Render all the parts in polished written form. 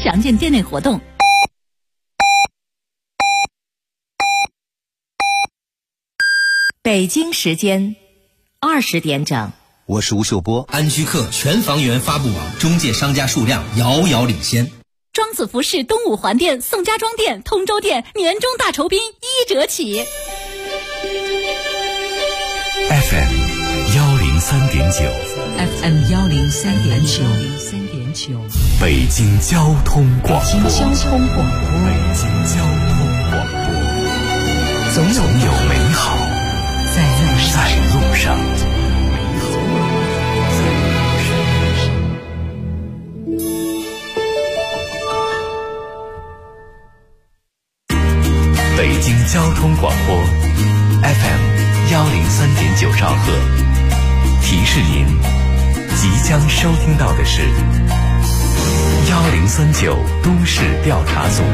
详见店内活动。北京时间20点整， 我是吴秀波。 安居客全房源发布网中介商家数量遥遥领先。 庄子服饰东五环店、宋家庄店、通州店年终大酬宾1折起。 FM 103.9 FM 103.9 北京交通广播。 北京交通广播。 总有美好在路上。北京交通广播 FM 103.9兆赫，提示您即将收听到的是1039都市调查组。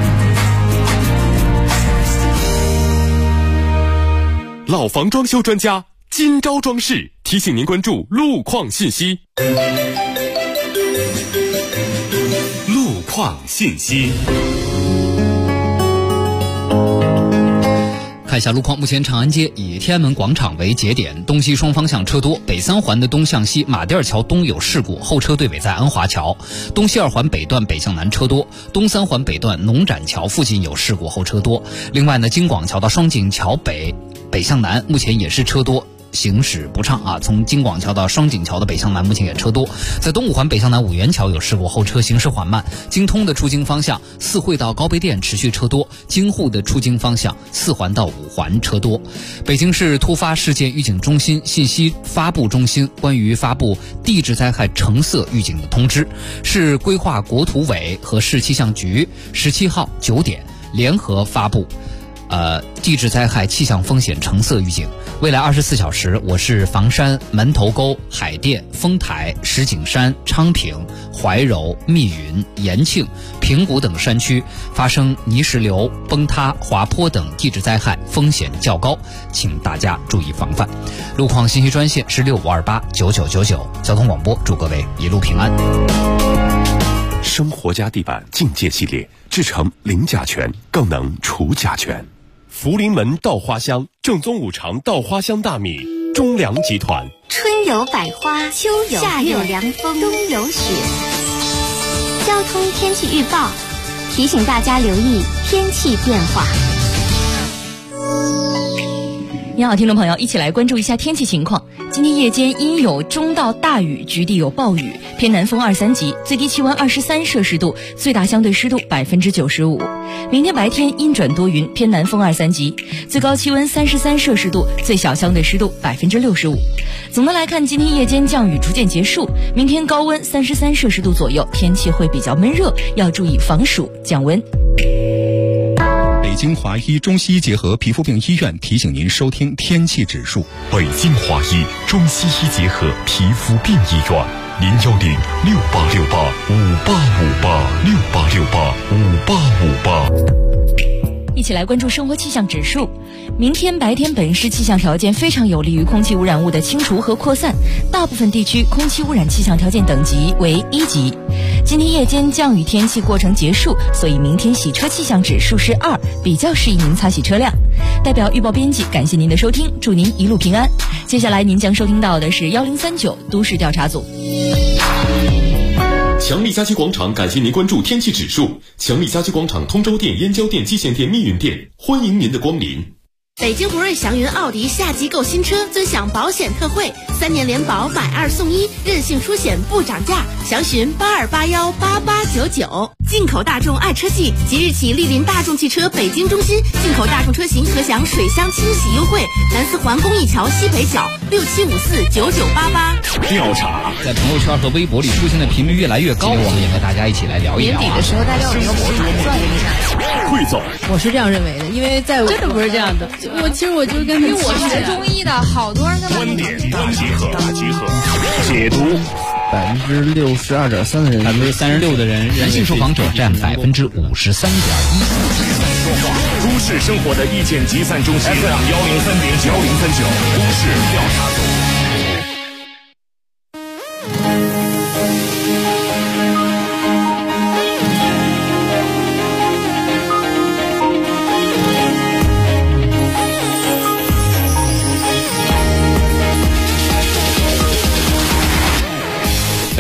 老房装修专家今朝装饰提醒您关注路况信息。路况信息。 看一下路况，目前长安街以天安门广场为节点，东西双方向车多。北三环的东向西马甸桥东有事故，后车队尾在安华桥。东西二环北段北向南车多，东三环北段农展桥附近有事故，后车多。另外呢，京广桥到双井桥北向南目前也是车多，行驶不畅啊。从京广桥到双井桥的北向南目前也车多。在东五环北向南五元桥有事故，后车行驶缓慢。京通的出京方向四惠到高碑店持续车多，京沪的出京方向四环到五环车多。北京市突发事件预警中心信息发布中心关于发布地质灾害橙色预警的通知，市规划国土委和市气象局17号9点联合发布地质灾害气象风险橙色预警。未来24小时，我市房山、门头沟、海淀、丰台、石景山、昌平、怀柔、密云、延庆、平谷等山区发生泥石流、崩塌、滑坡等地质灾害，风险较高，请大家注意防范。路况信息专线是65289999。交通广播祝各位一路平安。 生活家地板境界系列制成零甲醛，更能除甲醛。福临门稻花香，正宗五常稻花香大米，中粮集团。 春有百花，秋有夏有凉风，冬有雪。交通天气预报提醒大家留意天气变化。 你好，听众朋友，一起来关注一下天气情况。今天夜间阴有中到大雨，局地有暴雨，偏南风2、3级，最低气温23摄氏度，最大相对湿度95%。明天白天阴转多云，偏南风2、3级，最高气温33摄氏度，最小相对湿度65%。总的来看，今天夜间降雨逐渐结束，明天高温33摄氏度左右，天气会比较闷热，要注意防暑降温。 北京华医中西医结合皮肤病医院提醒您收听天气指数。 北京华医中西医结合皮肤病医院，0106868585858 一起来关注生活气象指数。明天白天本市气象条件非常有利于空气污染物的清除和扩散，大部分地区空气污染气象条件等级为1级。今天夜间降雨天气过程结束，所以明天洗车气象指数是2，比较适宜您擦洗车辆。代表预报编辑感谢您的收听，祝您一路平安。接下来您将收听到的是1039都市调查组。 强力家居广场感谢您关注天气指数。强力家居广场通州店、燕郊店、蓟县店、密云店，欢迎您的光临。 北京博瑞祥云奥迪夏季购新车尊享保险特惠，3年联保买2送1，任性出险不涨价，详询82818899。进口大众爱车季即日起莅临大众汽车北京中心，进口大众车型可享水箱清洗优惠，南四环公益桥西北角67549988。 调查在朋友圈和微博里出现的频率越来越高，我们也和大家一起来聊一聊。 年底的时候，大家有一个博主算一下。 汇总， 我是这样认为的，因为在真的不是这样的。其实我就是跟因为我学中医的，好多人他们观点大集合，解读。 62.3%的人 ，36%的人，男性受访者占53.1%。 都市生活的意见集散中心，103.9都市调查组。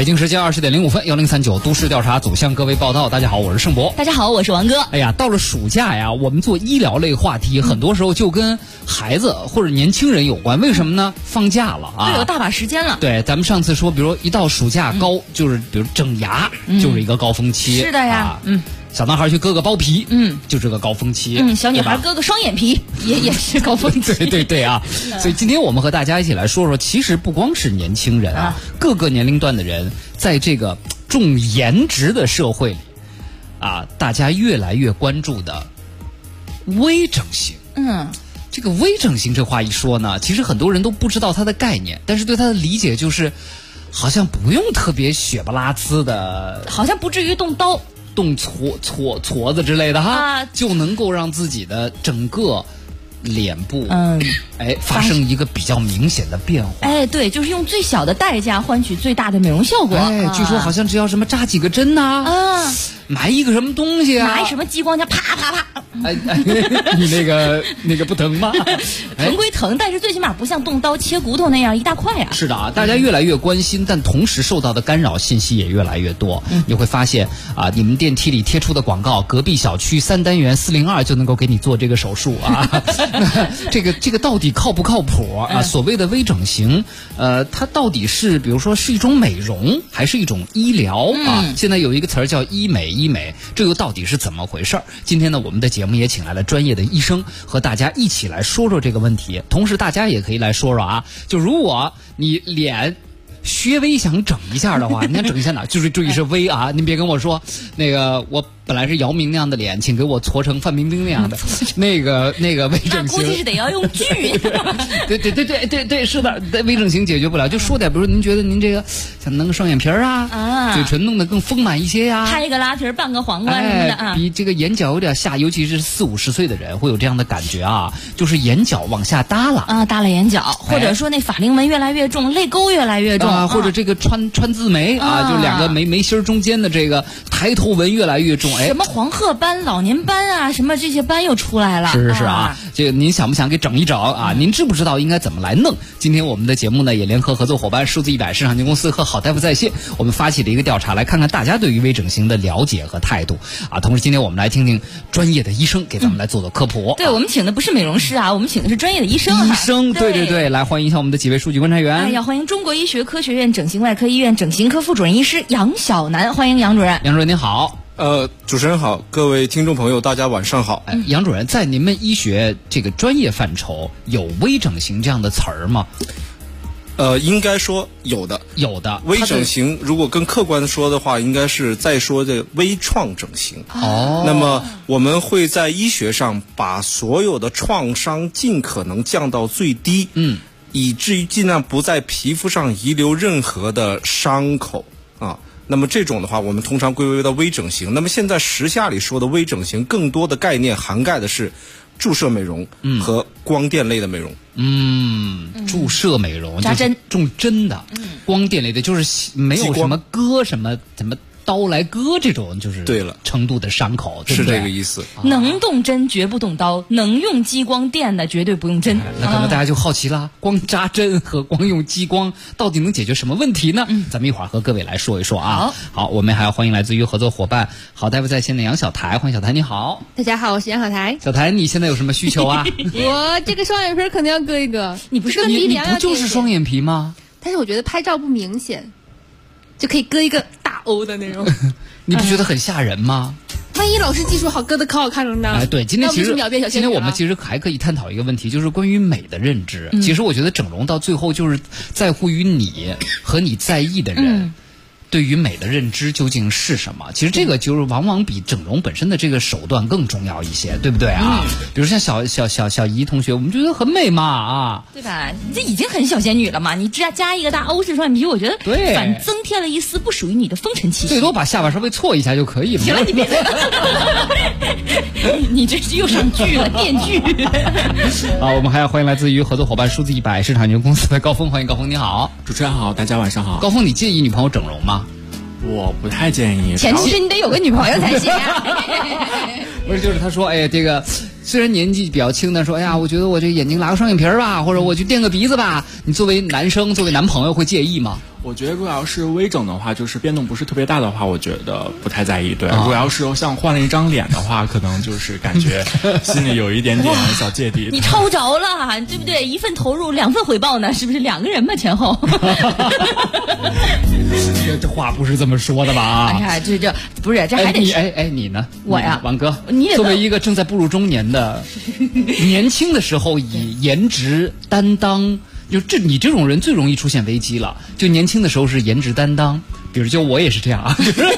北京时间20点05分，1039都市调查组向各位报道。大家好，我是盛博。 大家好，我是王哥。 哎呀，到了暑假呀，我们做医疗类话题，很多时候就跟孩子或者年轻人有关。为什么呢？放假了啊， 有大把时间了。 对，咱们上次说，比如一到暑假就是比如整牙，就是一个高峰期。 是的呀， 小男孩去割个包皮，就这个高峰期。 小女孩割个双眼皮，也是高峰期。 对啊。所以今天我们和大家一起来说说，其实不光是年轻人啊，各个年龄段的人，在这个重颜值的社会里啊，大家越来越关注的微整形。这个微整形这话一说呢，其实很多人都不知道它的概念，但是对它的理解就是，好像不用特别血不拉呲的， 好像不至于动刀。 动矬子之类的哈，就能够让自己的整个脸部发生一个比较明显的变化。 对，就是用最小的代价换取最大的美容效果。 据说好像只要什么扎几个针呐，埋一个什么东西啊， 拿什么激光枪啪啪啪。 你那个不疼吗？ 疼归疼，但是最起码不像动刀切骨头那样一大块啊。 是的啊，大家越来越关心，但同时受到的干扰信息也越来越多。你会发现啊，你们电梯里贴出的广告，隔壁小区3单元402就能够给你做这个手术啊。这个到底靠不靠谱啊？所谓的微整形，它到底是比如说是一种美容，还是一种医疗啊？现在有一个词儿叫医美，这又到底是怎么回事儿？今天呢，我们的节目也请来了专业的医生，和大家一起来说说这个问题。同时，大家也可以来说说啊，就如果你脸稍微想整一下的话，你想整一下哪？就是注意是微啊，您别跟我说那个我本来是姚明那样的脸，请给我搓成范冰冰那样的，那个微整形， 估计是得要用剧。 对，是的，微整形解决不了，就说点，比如说您觉得您这个想弄个双眼皮啊，嘴唇弄得更丰满一些呀， 拍一个拉皮儿，扮个皇冠什么的啊， 比这个眼角有点下，尤其是40、50岁的人会有这样的感觉啊，就是眼角往下耷拉耷拉眼角，或者说那法令纹越来越重，泪沟越来越重。 或者这个川字眉就两个眉心中间的这个抬头纹越来越重， 什么黄褐斑、老年斑啊，什么这些斑又出来了。 是啊，这个您想不想给整一整啊？您知不知道应该怎么来弄？今天我们的节目呢，也联合合作伙伴数字100市场经公司和好大夫在线，我们发起了一个调查，来看看大家对于微整形的了解和态度啊。同时，今天我们来听听专业的医生给咱们来做科普。 对，我们请的不是美容师啊，我们请的是专业的医生。 对，来欢迎一下我们的几位数据观察员。 要欢迎中国医学科学院整形外科医院整形科副主任医师杨晓楠，欢迎杨主任。 杨主任您好。 主持人好，各位听众朋友大家晚上好。 杨主任，在您们医学这个专业范畴，有微整形这样的词儿吗？ 应该说有的。微整形如果更客观的说的话，应该是在说这微创整形。那么我们会在医学上把所有的创伤尽可能降到最低，以至于尽量不在皮肤上遗留任何的伤口啊。那么这种的话，我们通常归为到微整形。那么现在时下里说的微整形，更多的概念涵盖的是注射美容和光电类的美容。 注射美容扎针种针的，光电类的就是没有什么割什么怎么刀来割这种，就是对了程度的伤口，对是这个意思。 能动针绝不动刀，能用激光电的绝对不用针。 那可能大家就好奇啦，光扎针和光用激光到底能解决什么问题呢？咱们一会儿和各位来说一说啊。好，我们还要欢迎来自于合作伙伴好大夫在线的杨小台，欢迎小台，你好。 大家好，我是杨小台。 小台，你现在有什么需求啊？ 我这个双眼皮肯定要割一个。你不是跟鼻梁你不就是双眼皮吗？ 但是我觉得拍照不明显，就可以割一个大欧的那种。 你不觉得很吓人吗？ 万一老师技术好，割的可好看了呢？ 对，今天我们其实还可以探讨一个问题，就是关于美的认知。其实我觉得整容到最后就是在乎于你和你在意的人对于美的认知究竟是什么？其实这个就是往往比整容本身的这个手段更重要一些，对不对啊？比如像小姨同学，我们觉得很美嘛啊， 对吧？这已经很小仙女了嘛，你加一个大欧式双眼皮，我觉得反增添了一丝不属于你的风尘气息。 最多把下巴稍微错一下就可以了。 行了，你别你这又上剧了，电剧。 好，我们还要欢迎来自于合作伙伴数字100市场经公司的高峰，欢迎高峰，你好。 主持人好，大家晚上好。 高峰，你介意女朋友整容吗？ 我不太建议， 前提是你得有个女朋友才行啊。 不是，就是他说，哎呀，这个虽然年纪比较轻的，说，哎呀，我觉得我这眼睛拉个双眼皮吧，或者我去垫个鼻子吧，你作为男生，作为男朋友会介意吗？ 我觉得如果要是微整的话，就是变动不是特别大的话，我觉得不太在意。对，如果要是像换了一张脸的话，可能就是感觉心里有一点点小芥蒂。 你抄着了，对不对？一份投入2份回报呢，是不是2个人嘛前后？ 这话不是这么说的吧？ 哎呀，这不是，这还得你呢？ 我呀， 王哥， 你也作为一个正在步入中年的，年轻的时候以颜值担当。就你这种人最容易出现危机了。就年轻的时候是颜值担当，比如就我也是这样啊，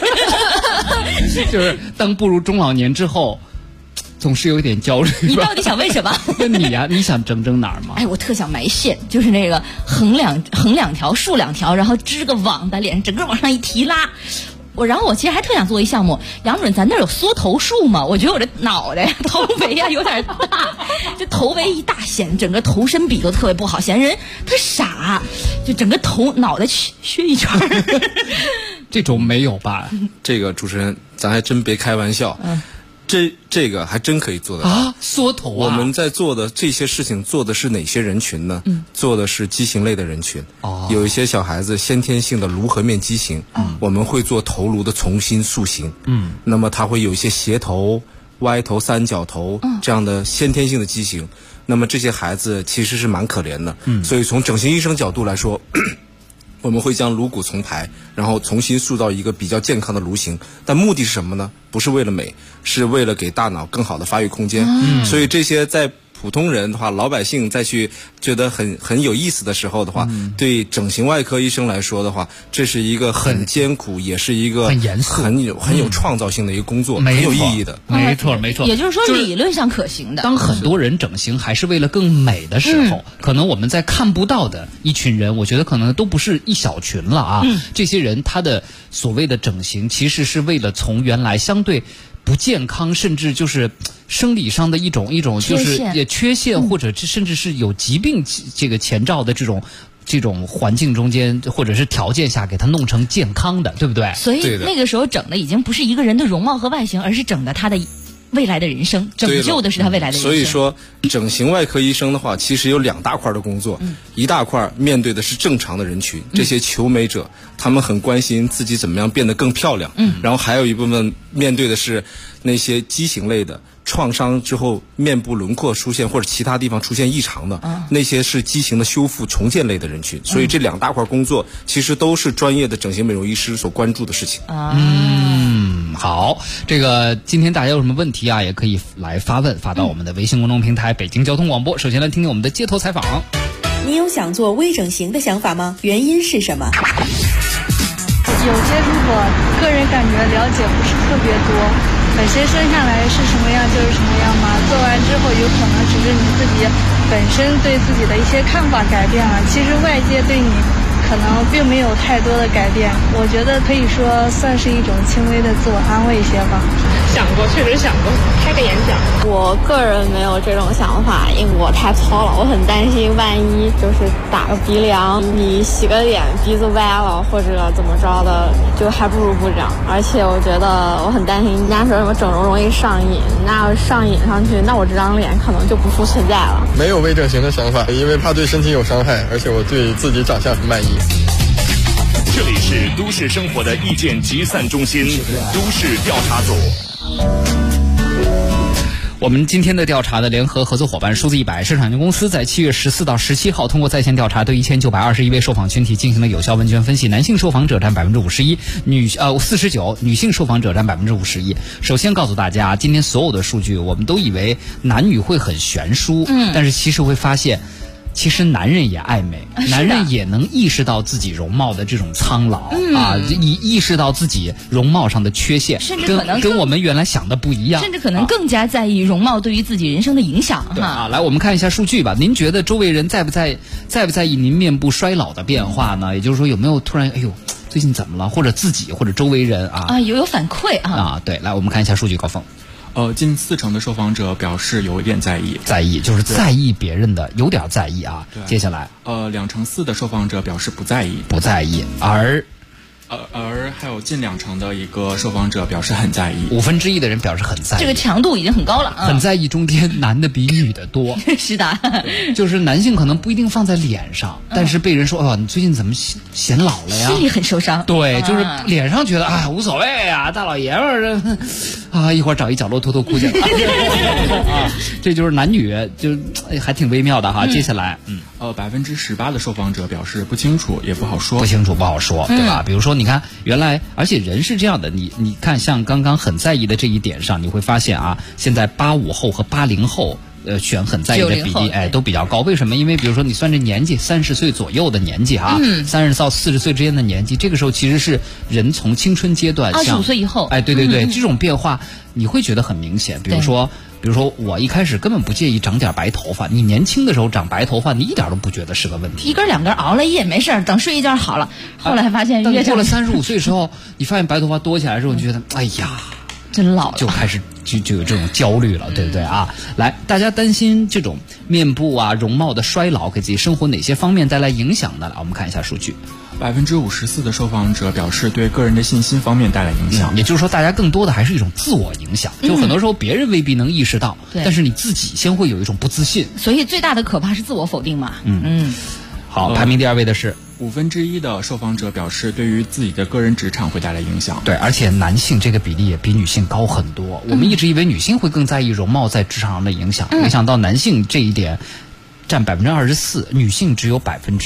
就是当步入中老年之后，总是有一点焦虑。 你到底想为什么？ 那你呀，你想整哪儿吗？ 哎，我特想埋线，就是那个横两条，竖2条，然后织个网在脸上，整个往上一提拉。然后我其实还特想做一项目，杨主任，咱那儿有缩头术吗？我觉得我这脑袋呀、头围呀有点大，这头围一大显整个头身比都特别不好，显人特傻，就整个脑袋削一圈。 这种没有吧？ 这个主持人，咱还真别开玩笑。这个还真可以做得到啊！缩头啊！ 我们在做的这些事情，做的是哪些人群呢？做的是畸形类的人群。有一些小孩子先天性的颅颌面畸形，我们会做头颅的重新塑形。那么他会有一些斜头、歪头、三角头这样的先天性的畸形。那么这些孩子其实是蛮可怜的。所以从整形医生角度来说，我们会将颅骨重排，然后重新塑造一个比较健康的颅形，但目的是什么呢？不是为了美，是为了给大脑更好的发育空间。所以这些在普通人的话，老百姓再去觉得很有意思的时候的话，对整形外科医生来说的话，这是一个很艰苦，也是一个很严肃、 很有创造性的一个工作，很有意义的。 没错。 也就是说，理论上可行的。 当很多人整形还是为了更美的时候，可能我们在看不到的一群人，我觉得可能都不是一小群了啊。这些人他的所谓的整形，其实是为了从原来相对不健康，甚至就是生理上的一种就是也缺陷，或者甚至是有疾病这个前兆的这种环境中间或者是条件下给他弄成健康的，对不对？ 所以那个时候整的已经不是一个人的容貌和外形，而是整的他的未来的人生，拯救的是他未来的人生。 所以说，整形外科医生的话，其实有2大块的工作。一大块面对的是正常的人群，这些求美者，他们很关心自己怎么样变得更漂亮。然后还有一部分面对的是那些畸形类的，创伤之后面部轮廓出现或者其他地方出现异常的，那些是畸形的修复重建类的人群。所以这2大块工作其实都是专业的整形美容医师所关注的事情。 好，这个今天大家有什么问题啊，也可以来发问，发到我们的微信公众平台北京交通广播。首先来听听我们的街头采访。 你有想做微整形的想法吗？原因是什么？ 有些如果个人感觉了解不是特别多，本身生下来是什么样就是什么样嘛，做完之后有可能只是你自己本身对自己的一些看法改变了，其实外界对你可能并没有太多的改变。我觉得可以说算是一种轻微的自我安慰些吧。 确实想过开个演讲。 我个人没有这种想法，因为我太糙了，我很担心万一就是打个鼻梁，你洗个脸鼻子歪了或者怎么着的，就还不如不整。而且我觉得我很担心，人家说什么整容容易上瘾，那要上瘾上去，那我这张脸可能就不复存在了。 没有微整形的想法，因为怕对身体有伤害，而且我对自己长相很满意。 这里是都市生活的意见集散中心，都市调查组。 我们今天的调查的联合合作伙伴数字100市场有限公司在7月14到17号通过在线调查，对1921位受访群体进行了有效问卷分析，男性受访者占51%，49%，女性受访者占51%。首先告诉大家，今天所有的数据我们都以为男女会很悬殊，但是其实会发现。其实男人也爱美，男人也能意识到自己容貌的这种苍老意识到自己容貌上的缺陷， 甚至可能跟我们原来想的不一样， 甚至可能更加在意容貌对于自己人生的影响。 对啊，来我们看一下数据吧。您觉得周围人在不在意您面部衰老的变化呢？也就是说，有没有突然最近怎么了，或者自己或者周围人有反馈对，来我们看一下数据高峰。 近40%的受访者表示有一点在意， 就是在意别人的，有点在意啊。接下来 ，2%的受访者表示不在意， 而而还有近20%的一个受访者表示很在意 ，1/5的人表示很在意， 这个强度已经很高了啊。 很在意中间男的比女的多， 是的， 就是男性可能不一定放在脸上，但是被人说你最近怎么显老了呀？ 心里很受伤。 对，就是脸上觉得无所谓啊，大老爷们儿一会儿找一角落偷哭去了啊，这就是男女就还挺微妙的哈。接下来 ，18%的受访者表示不清楚，也不好说， 不清楚不好说，对吧？比如说你看原来，而且人是这样的，你看像刚刚很在意的这一点上，你会发现啊，现在85后和80后。选很在意的比例，都比较高。为什么？因为比如说你算这年纪，30岁左右的年纪哈，30到40岁之间的年纪，这个时候其实是人从青春阶段 25岁以后， 对，这种变化你会觉得很明显。比如说我一开始根本不介意长点白头发，你年轻的时候长白头发，你一点都不觉得是个问题， 1根2根熬了夜没事，等睡一觉好了。后来发现越过了35岁之后，你发现白头发多起来之后，你觉得哎呀， 真老了， 就开始就有这种焦虑了，对不对啊？来，大家担心这种面部容貌的衰老给自己生活哪些方面带来影响呢？来，我们看一下数据。 54%的受访者表示对个人的信心方面带来影响， 也就是说，大家更多的还是一种自我影响，就很多时候别人未必能意识到，但是你自己先会有一种不自信。 所以最大的可怕是自我否定嘛。 好，排名第2位的是 1/5的受访者表示对于自己的个人职场会带来影响。 对，而且男性这个比例也比女性高很多。我们一直以为女性会更在意容貌在职场上的影响，没想到男性这一点占24%，女性只有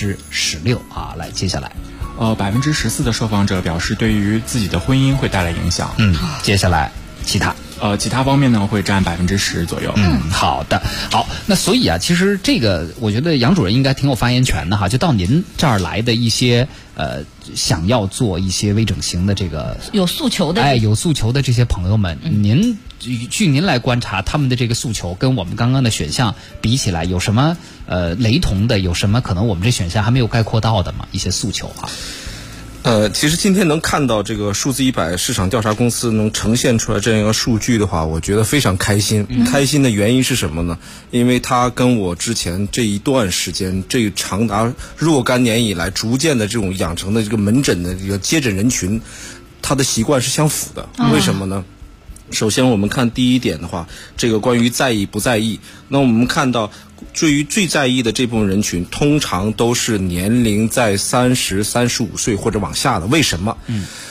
16%啊。来，接下来 ，14%的受访者表示对于自己的婚姻会带来影响。 接下来其他。 其他方面呢会占10%左右。 好的，好，那所以其实这个我觉得杨主任应该挺有发言权的哈。就到您这儿来的一些想要做一些微整形的这个有诉求的有诉求的这些朋友们，据您来观察他们的这个诉求跟我们刚刚的选项比起来，有什么雷同的？有什么可能我们这选项还没有概括到的吗？一些诉求哈。 其实今天能看到这个数字100市场调查公司能呈现出来这样一个数据的话，我觉得非常开心。开心的原因是什么呢？因为它跟我之前这一段时间，这长达若干年以来逐渐的这种养成的这个门诊的这个接诊人群，它的习惯是相符的。为什么呢？首先我们看第一点的话，这个关于在意不在意，那我们看到对于最在意的这部分人群，通常都是年龄在30、35岁或者往下的。为什么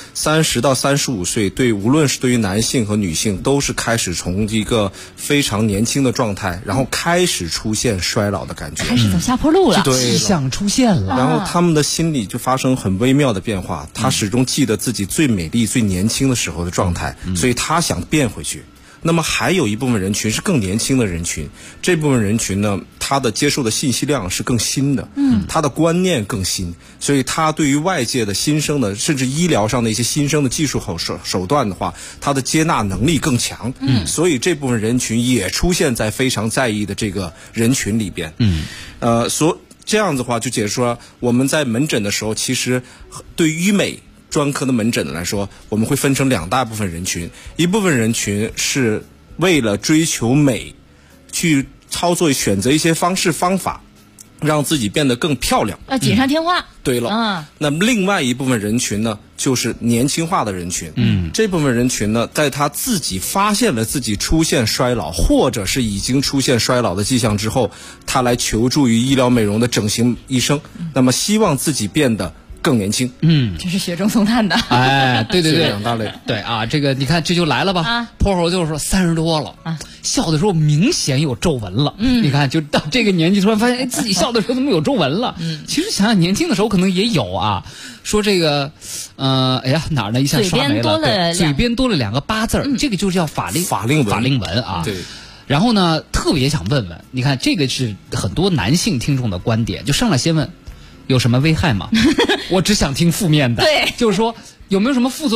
？30到35岁无论是对于男性和女性，都是开始从一个非常年轻的状态，然后开始出现衰老的感觉， 开始走下坡路了， 迹象出现了。 然后他们的心理就发生很微妙的变化，他始终记得自己最美丽、最年轻的时候的状态，所以他想变回去。那么还有一部分人群是更年轻的人群，这部分人群呢，他的接受的信息量是更新的，他的观念更新，所以他对于外界的新生的，甚至医疗上的一些新生的技术和手段的话，他的接纳能力更强，所以这部分人群也出现在非常在意的这个人群里边，这样子的话就解释说，我们在门诊的时候，其实对于医美专科的门诊来说，我们会分成2大部分人群，一部分人群是为了追求美，去选择一些方式方法，让自己变得更漂亮， 锦上添花。 对了，那么另外一部分人群呢，就是年轻化的人群。这部分人群呢，在他自己发现了自己出现衰老，或者是已经出现衰老的迹象之后，他来求助于医疗美容的整形医生，那么希望自己变得更年轻。 这是雪中送炭的。 对 2大类。 对啊，这个你看这就来了吧。坡猴就是说30多了笑的时候明显有皱纹了。你看就到这个年纪突然发现自己笑的时候怎么有皱纹了。其实想想年轻的时候可能也有啊。说这个哪儿呢？一下刷没了。嘴边多了2个8字，这个就叫法令纹啊。 对。 然后呢，特别想问问，你看这个是很多男性听众的观点，就上来先问有什么危害吗？我只想听负面的。 对， 就是说有没有什么副作用？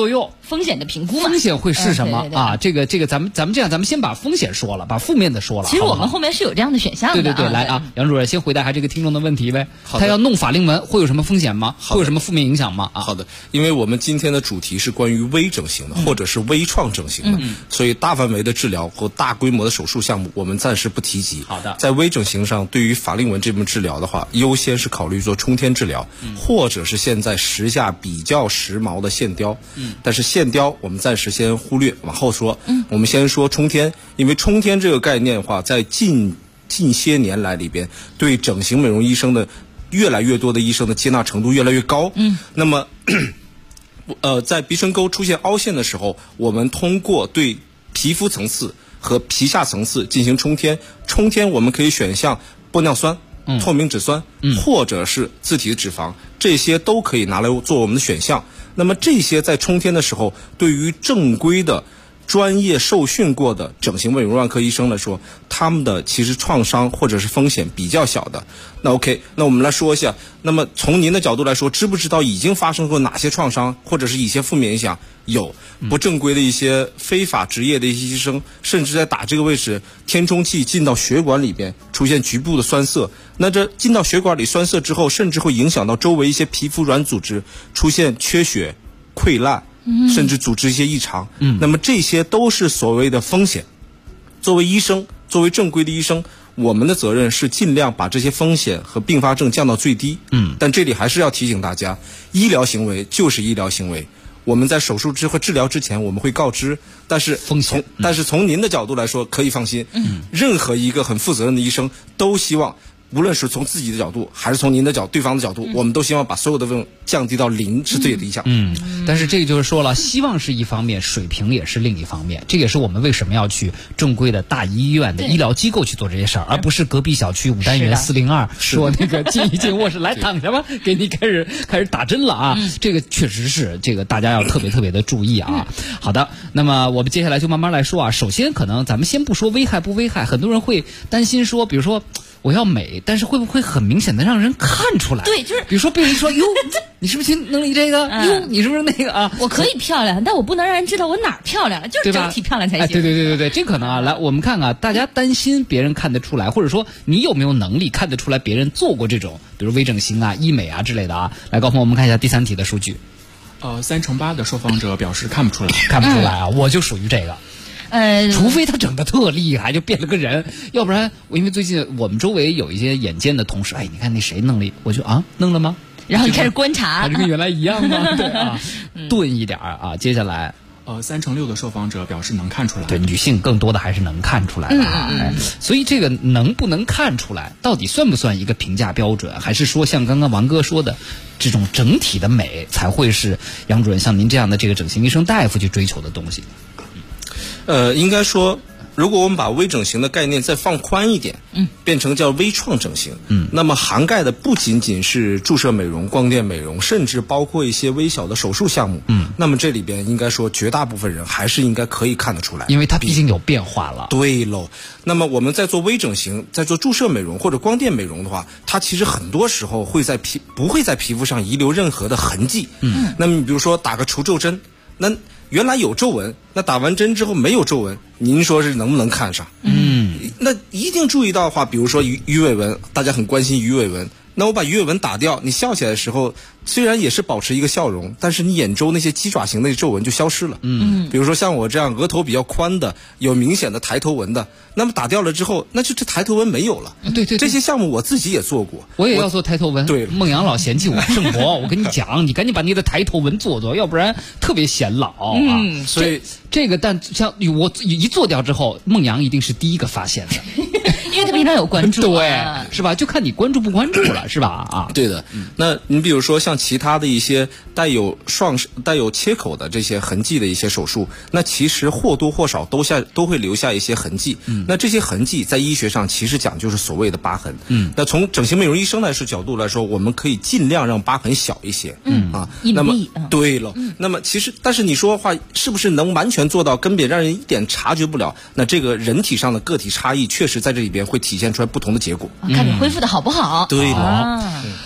风险的评估嘛。 风险会是什么啊？这个咱们这样，咱们先把风险说了，把负面的说了。 其实我们后面是有这样的选项的。 对，来啊，杨主任先回答下这个听众的问题呗。他要弄法令纹会有什么风险吗？会有什么负面影响吗？ 好的，因为我们今天的主题是关于微整形的，或者是微创整形的，所以大范围的治疗和大规模的手术项目我们暂时不提及。 好的， 在微整形上，对于法令纹这门治疗的话，优先是考虑做冲天治疗，或者是现在时下比较时髦的线雕。但是线雕我们暂时先忽略，往后说。我们先说冲天，因为冲天这个概念的话，在近些年来里边，对整形美容医生的越来越多的医生的接纳程度越来越高。那么在鼻唇沟出现凹陷的时候，我们通过对皮肤层次和皮下层次进行冲天。冲天我们可以选项玻尿酸、透明质酸，或者是自体的脂肪，这些都可以拿来做我们的选项。那么这些在冲天的时候，对于正规的专业受训过的整形美容外科医生来说，他们的其实创伤或者是风险比较小的。那 OK， 那我们来说一下，那么从您的角度来说，知不知道已经发生过哪些创伤或者是一些负面影响？有不正规的一些非法职业的一些医生，甚至在打这个位置填充剂进到血管里边，出现局部的栓塞。那这进到血管里栓塞之后，甚至会影响到周围一些皮肤软组织，出现缺血、溃烂，甚至组织一些异常。那么这些都是所谓的风险。作为医生，作为正规的医生，我们的责任是尽量把这些风险和并发症降到最低。但这里还是要提醒大家，医疗行为就是医疗行为。我们在手术和治疗之前，我们会告知，但是从您的角度来说，可以放心。任何一个很负责任的医生都希望，无论是从自己的角度，还是从您的对方的角度，我们都希望把所有的费用降低到0，是最理想。 但是这个就是说了，希望是一方面，水平也是另一方面。这也是我们为什么要去正规的大医院的医疗机构去做这些事儿，而不是隔壁小区5单元402说那个进一进卧室来躺下吧，给你开始打针了啊。这个确实是这个大家要特别的注意啊。好的，那么我们接下来就慢慢来说啊。首先可能咱们先不说危害不危害，很多人会担心说，比如说我要美，但是会不会很明显的让人看出来？ 对，就是比如说病人说哟，你是不是能力这个？哟，你是不是那个啊？ 我可以漂亮，但我不能让人知道我哪儿漂亮了，就是整体漂亮才行。 对，这可能啊。来，我们看看大家担心别人看得出来，或者说你有没有能力看得出来别人做过这种，比如微整形啊、医美啊之类的啊。来，高峰，我们看一下第3题的数据。 3成8的受访者表示看不出来， 看不出来啊，我就属于这个。除非他整的特厉害，就变了个人，要不然因为最近我们周围有一些眼尖的同事，你看那谁弄了，我就弄了吗？ 然后你开始观察， 还是跟原来一样吗？对啊，钝一点啊。接下来 ，3成6的受访者表示能看出来。 对，女性更多的还是能看出来的啊。所以这个能不能看出来，到底算不算一个评价标准？还是说像刚刚王哥说的，这种整体的美才会是杨主任像您这样的这个整形医生大夫去追求的东西？ 应该说，如果我们把微整形的概念再放宽一点，变成叫微创整形，那么涵盖的不仅仅是注射美容、光电美容，甚至包括一些微小的手术项目。那么这里边应该说，绝大部分人还是应该可以看得出来， 因为它毕竟有变化了。 对喽。那么我们在做微整形、在做注射美容或者光电美容的话，它其实很多时候不会在皮肤上遗留任何的痕迹。那么你比如说打个除皱针，那原来有皱纹，那打完针之后没有皱纹，您说是能不能看上？那一定注意到的话，比如说鱼尾纹，大家很关心鱼尾纹，那我把鱼尾纹打掉，你笑起来的时候虽然也是保持一个笑容，但是你眼周那些鸡爪形的皱纹就消失了。比如说像我这样额头比较宽的，有明显的抬头纹的，那么打掉了之后，那就这抬头纹没有了。 对， 这些项目我自己也做过， 我也要做抬头纹。 对， 孟阳老嫌弃我圣博，我跟你讲，你赶紧把你的抬头纹做，要不然特别显老啊。 所以这个，但像我一做掉之后，孟阳一定是第一个发现的。 因为他平常有关注， 对，是吧？就看你关注不关注了，是吧？啊， 对的。那你比如说像其他的一些带有切口的这些痕迹的一些手术，那其实或多或少都会留下一些痕迹。那这些痕迹在医学上其实讲究是所谓的疤痕。那从整形美容医生角度来说，我们可以尽量让疤痕小一些。那么对了。那么其实，但是你说的话，是不是能完全做到根本让人一点察觉不了？那这个人体上的个体差异，确实在这里边会体现出来不同的结果。 看你恢复的好不好？ 对了。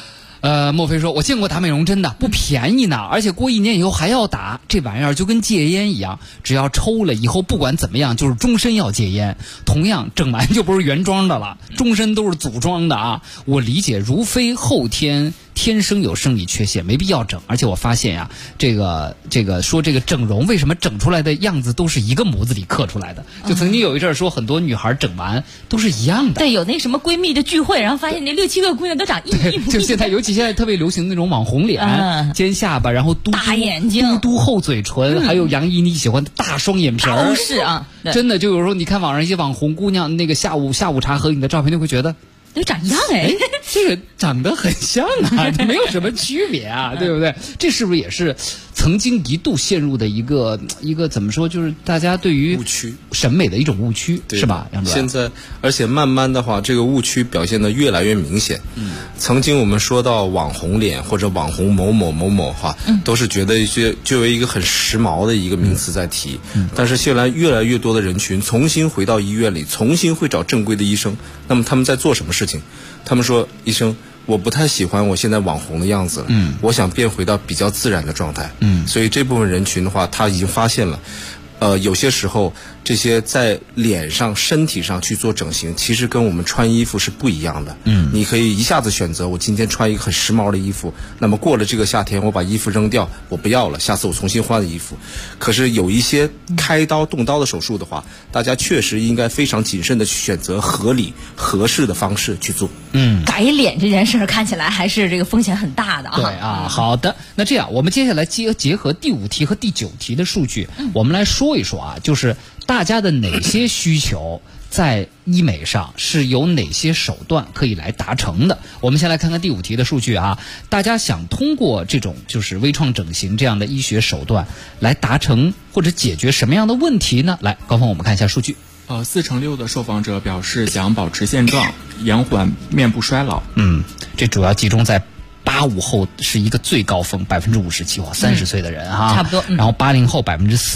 莫非说我见过打美容针的，不便宜呢，而且过1年以后还要打，这玩意儿就跟戒烟一样，只要抽了以后不管怎么样就是终身要戒烟。同样整完就不是原装的了，终身都是组装的啊。我理解，如非后天天生有生理缺陷，没必要整。而且我发现呀，这个说这个整容为什么整出来的样子都是一个模子里刻出来的？就曾经有一阵说很多女孩整完都是一样的。 对，有那什么闺蜜的聚会，然后发现那6、7个姑娘都长一模一样。 就现在，尤其现在特别流行那种网红脸，尖下巴，然后大眼睛、 嘟厚嘴唇，还有杨怡你喜欢的大双眼皮儿。 都是啊， 真的就有时候你看网上一些网红姑娘那个下午茶合影的照片，就会觉得。 都长一样哎， 这个长得很像啊，没有什么区别啊，对不对？这是不是也是曾经一度陷入的一个怎么说，就是大家对于误区审美的一种误区，是吧？杨主任。 现在，而且慢慢的话，这个误区表现得越来越明显。曾经我们说到网红脸或者网红某某某某哈，都是觉得就为一个很时髦的一个名词在提。但是现在越来越多的人群重新回到医院里，重新会找正规的医生。那么他们在做什么事情？他们说，医生，我不太喜欢我现在网红的样子了，我想变回到比较自然的状态。所以这部分人群的话，他已经发现了，有些时候这些在脸上、身体上去做整形，其实跟我们穿衣服是不一样的。你可以一下子选择，我今天穿一个很时髦的衣服，那么过了这个夏天，我把衣服扔掉，我不要了，下次我重新换衣服。可是有一些开刀动刀的手术的话，大家确实应该非常谨慎的去选择合理合适的方式去做。 改脸这件事儿看起来还是这个风险很大的啊。 对啊，好的，那这样我们接下来结合第5题和第9题的数据，我们来说一说啊，就是大家的哪些需求在医美上是有哪些手段可以来达成的。我们先来看看第5题的数据啊，大家想通过这种就是微创整形这样的医学手段来达成或者解决什么样的问题呢？来，高峰，我们看一下数据。 46%的受访者表示想保持现状，延缓面部衰老。 这主要集中在85后是一个最高峰，57%，哇，30岁的人哈， 差不多。 然后80后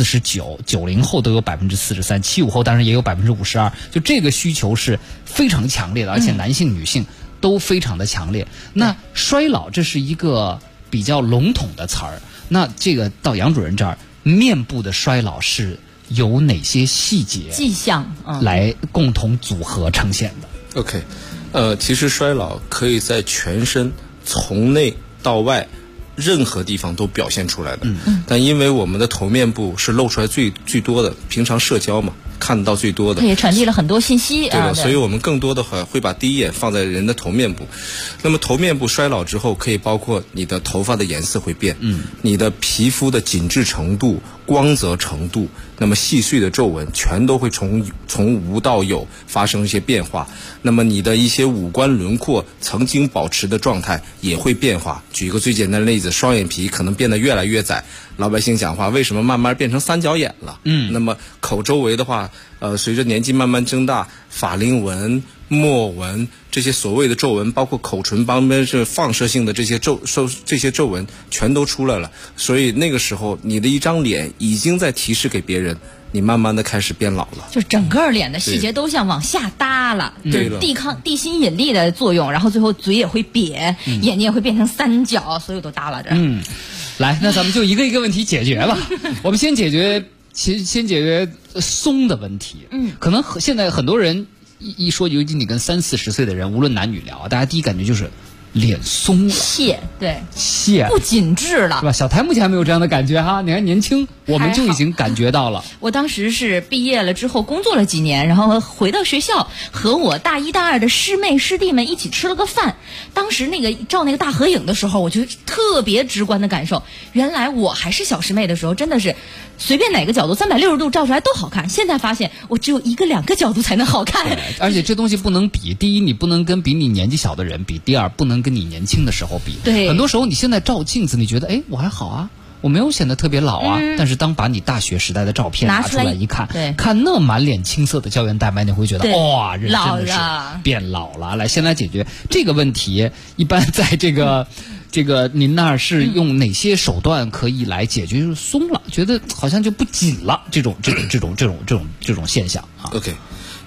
49%，90后都有43%，75后当然也有52%，就这个需求是非常强烈的，而且男性、女性都非常的强烈。那衰老这是一个比较笼统的词儿，那这个到杨主任这儿，面部的衰老是有哪些细节迹象来共同组合呈现的 ？OK，其实衰老可以在全身从内到外任何地方都表现出来的。但因为我们的头面部是露出来最多的，平常社交嘛，看到最多的， 也传递了很多信息。 对的，所以我们更多的会把第一眼放在人的头面部。那么头面部衰老之后，可以包括你的头发的颜色会变，你的皮肤的紧致程度、光泽程度，那么细碎的皱纹全都会从无到有发生一些变化。那么你的一些五官轮廓曾经保持的状态也会变化。举一个最简单的例子，双眼皮可能变得越来越窄，老百姓讲话为什么慢慢变成三角眼了？那么口周围的话，随着年纪慢慢增大，法令纹、墨纹这些所谓的皱纹，包括口唇旁边是放射性的这些皱纹全都出来了。所以那个时候你的一张脸已经在提示给别人，你慢慢的开始变老了， 就整个脸的细节都像往下耷了，就是地心引力的作用，然后最后嘴也会瘪，眼睛也会变成三角，所有都耷拉着。 来，那咱们就一个一个问题解决吧。我们先解决松的问题。可能现在很多人一说，尤其你跟30、40岁的人，无论男女聊，大家第一感觉就是脸松了， 屑，对， 屑不紧致了， 是吧？小台目前还没有这样的感觉哈，你看年轻，我们就已经感觉到了。 我当时是毕业了之后工作了几年，然后回到学校和我大1、大2的师妹师弟们一起吃了个饭。当时照那个大合影的时候，我就特别直观的感受，原来我还是小师妹的时候，真的是随便哪个角度360度照出来都好看。现在发现我只有1个2个角度才能好看。 而且这东西不能比，第一你不能跟比你年纪小的人比，第二不能跟你年轻的时候比。 对， 很多时候你现在照镜子，你觉得我还好啊，我没有显得特别老啊。但是当把你大学时代的照片拿出来一看，看那满脸青涩的胶原蛋白，你会觉得哇，人真的是变老了。来，先来解决这个问题。一般在这个您那儿是用哪些手段可以来解决？就是松了，觉得好像就不紧了，这种现象啊。 OK。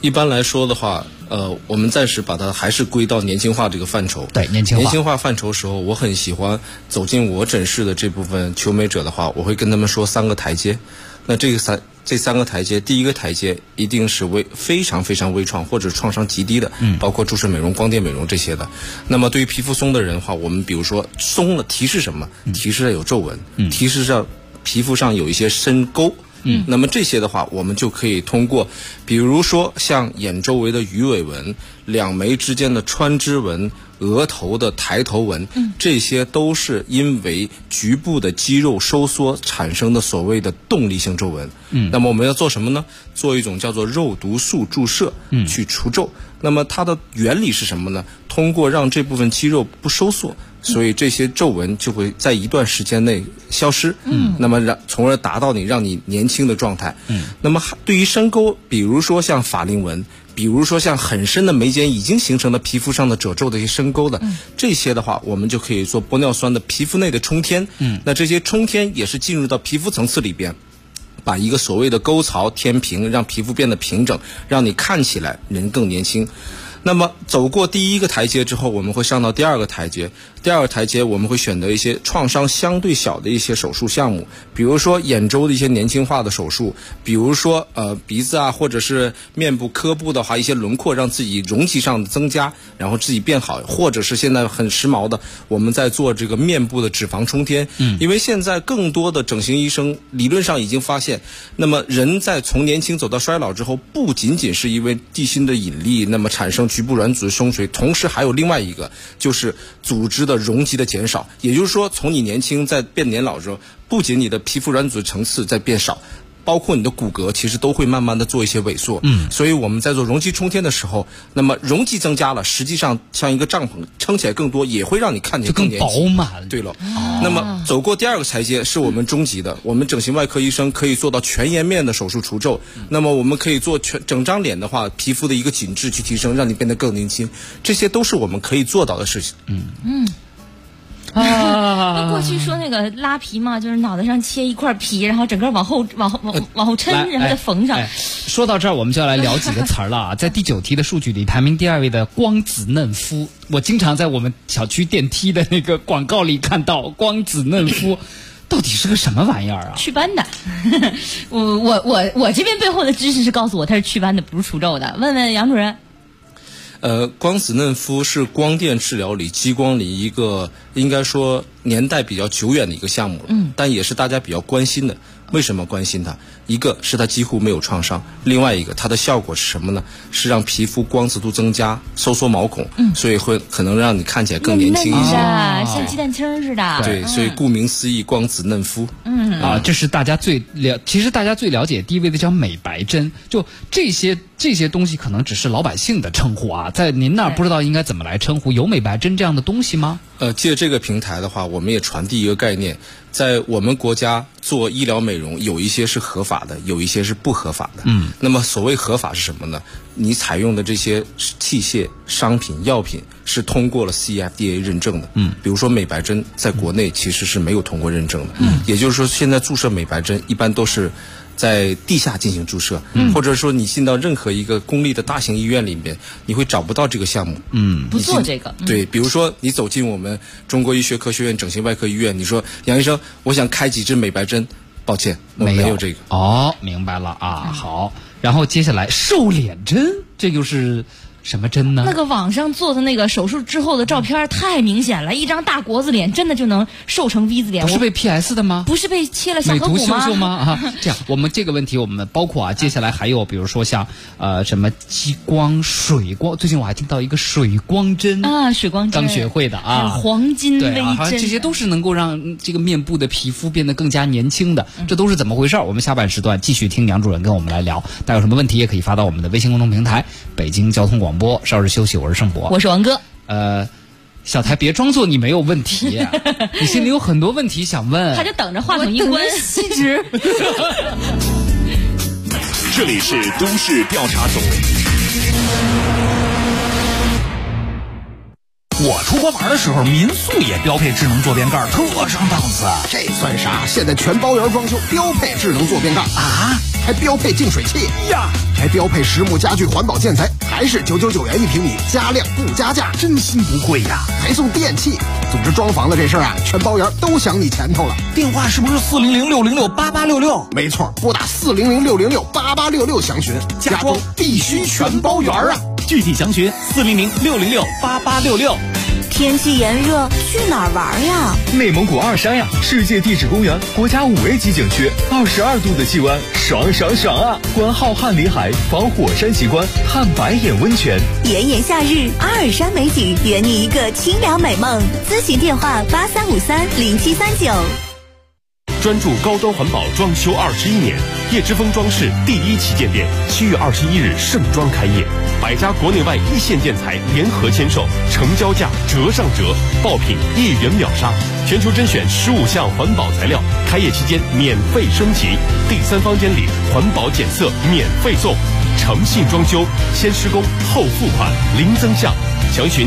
一般来说的话，我们暂时把它还是归到年轻化这个范畴。 对，年轻化范畴时候，我很喜欢走进我诊室的这部分求美者的话，我会跟他们说3个台阶。那这3个台阶，第一个台阶一定是非常非常微创或者创伤极低的，包括注射美容、光电美容这些的。那么对于皮肤松的人的话，我们比如说松了，提示什么？提示有皱纹，提示上皮肤上有一些深沟。那么这些的话，我们就可以通过，比如说像眼周围的鱼尾纹、两眉之间的穿枝纹、额头的抬头纹，这些都是因为局部的肌肉收缩产生的所谓的动力性皱纹。那么我们要做什么呢？做一种叫做肉毒素注射，去除皱。那么它的原理是什么呢？通过让这部分肌肉不收缩，所以这些皱纹就会在一段时间内消失。那么从而达到让你年轻的状态。那么对于深沟，比如说像法令纹，比如说像很深的眉间已经形成了皮肤上的褶皱的一些深沟的，这些的话我们就可以做玻尿酸的皮肤内的冲天。那这些冲天也是进入到皮肤层次里边，把一个所谓的沟槽填平，让皮肤变得平整，让你看起来人更年轻。那么走过第一个台阶之后，我们会上到第二个台阶。第二个台阶我们会选择一些创伤相对小的一些手术项目，比如说眼周的一些年轻化的手术，比如说鼻子啊，或者是面部颌部的话，一些轮廓让自己容积上的增加，然后自己变好，或者是现在很时髦的，我们在做这个面部的脂肪冲天。因为现在更多的整形医生理论上已经发现，那么人在从年轻走到衰老之后，不仅仅是因为地心的引力，那么产生局部软组织松垂，同时还有另外一个就是组织的容积的减少。也就是说，从你年轻在变年老之后，不仅你的皮肤软组织层次在变少，包括你的骨骼其实都会慢慢的做一些萎缩。所以我们在做容积冲天的时候，那么容积增加了，实际上像一个帐篷撑起来更多，也会让你看起来更年轻， 饱满。 对了，那么走过第二个台阶是我们终极的，我们整形外科医生可以做到全颜面的手术除皱。那么我们可以做整张脸的话，皮肤的一个紧致去提升，让你变得更年轻，这些都是我们可以做到的事情。 过去说那个拉皮嘛，就是脑袋上切一块皮，然后整个往后抻，然后再缝上。 说到这儿，我们就要来聊几个词儿了啊。在第9题的数据里，排名第2位的光子嫩肤，我经常在我们小区电梯的那个广告里看到光子嫩肤。到底是个什么玩意儿啊？ 祛斑的。我这边背后的知识是告诉我它是祛斑的，不是除皱的。问问杨主任。 光子嫩肤是光电治疗里激光里一个应该说年代比较久远的一个项目，但也是大家比较关心的。为什么关心它？一个是它几乎没有创伤，另外一个它的效果是什么呢？是让皮肤光泽度增加，收缩毛孔，所以会可能让你看起来更年轻一些， 像鸡蛋清似的。 对，所以顾名思义，光子嫩肤。 这是大家其实大家最了解第一位的叫美白针，就这些东西可能只是老百姓的称呼啊，在您那儿不知道应该怎么来称呼，有美白针这样的东西吗？ 借这个平台的话，我们也传递一个概念，在我们国家做医疗美容，有一些是合法的，有一些是不合法的。那么所谓合法是什么呢？你采用的这些器械、商品、药品是通过了 CFDA 认证的。比如说美白针，在国内其实是没有通过认证的。也就是说，现在注射美白针一般都是在地下进行注射，或者说你进到任何一个公立的大型医院里面，你会找不到这个项目。 不做这个。 对，比如说你走进我们中国医学科学院整形外科医院，你说杨医生，我想开几支美白针，抱歉，我没有这个。 明白了啊。好，然后接下来瘦脸针，这就是什么针呢？ 那个网上做的那个手术之后的照片太明显了，一张大国字脸真的就能瘦成 V 字脸。 不是被 PS 的吗？ 不是被切了小颌骨吗？ 美图秀秀吗？这样，我们这个问题我们包括接下来还有比如说像什么激光、水光，最近我还听到一个水光针水光针刚学会的啊， 黄金微针， 这些都是能够让这个面部的皮肤变得更加年轻的，这都是怎么回事？我们下半时段继续听杨主任跟我们来聊，大家有什么问题也可以发到我们的微信公众平台北京交通广播。稍事休息，我是盛博， 我是王哥。 小台别装作你没有问题，你心里有很多问题想问， 他就等着话筒一关吸直。 这里是都市调查组。 我出国玩的时候，民宿也标配智能坐便盖，特上档次。 这算啥？现在全包圆装修，标配智能坐便盖啊！ 还标配净水器呀，还标配实木家具环保建材，还是999元1平米，加量不加价， 真心不贵呀！ 还送电器。总之装潢的这事儿啊，全包圆都想你钱头了。 电话是不是400-606-8866？ 没错，拨打400-606-8866详询，家装必须全包圆啊！ 具体详询400-606-8866。 天气炎热，去哪儿玩呀？ 内蒙古二山呀，世界地质公园，国家5A级景区，22度的气温，爽爽爽啊！观浩瀚里海，访火山奇观，看白眼温泉。 炎炎夏日，阿尔山美景，圆你一个清凉美梦。咨询电话83530739。 专注高端环保装修21年，叶之峰装饰第1旗舰店7月21日盛装开业，100家国内外一线建材联合签售，成交价折上折，爆品1元秒杀，全球甄选15项环保材料，开业期间免费升级，第3方监理环保检测免费送，诚信装修，先施工后付款，零增项。详询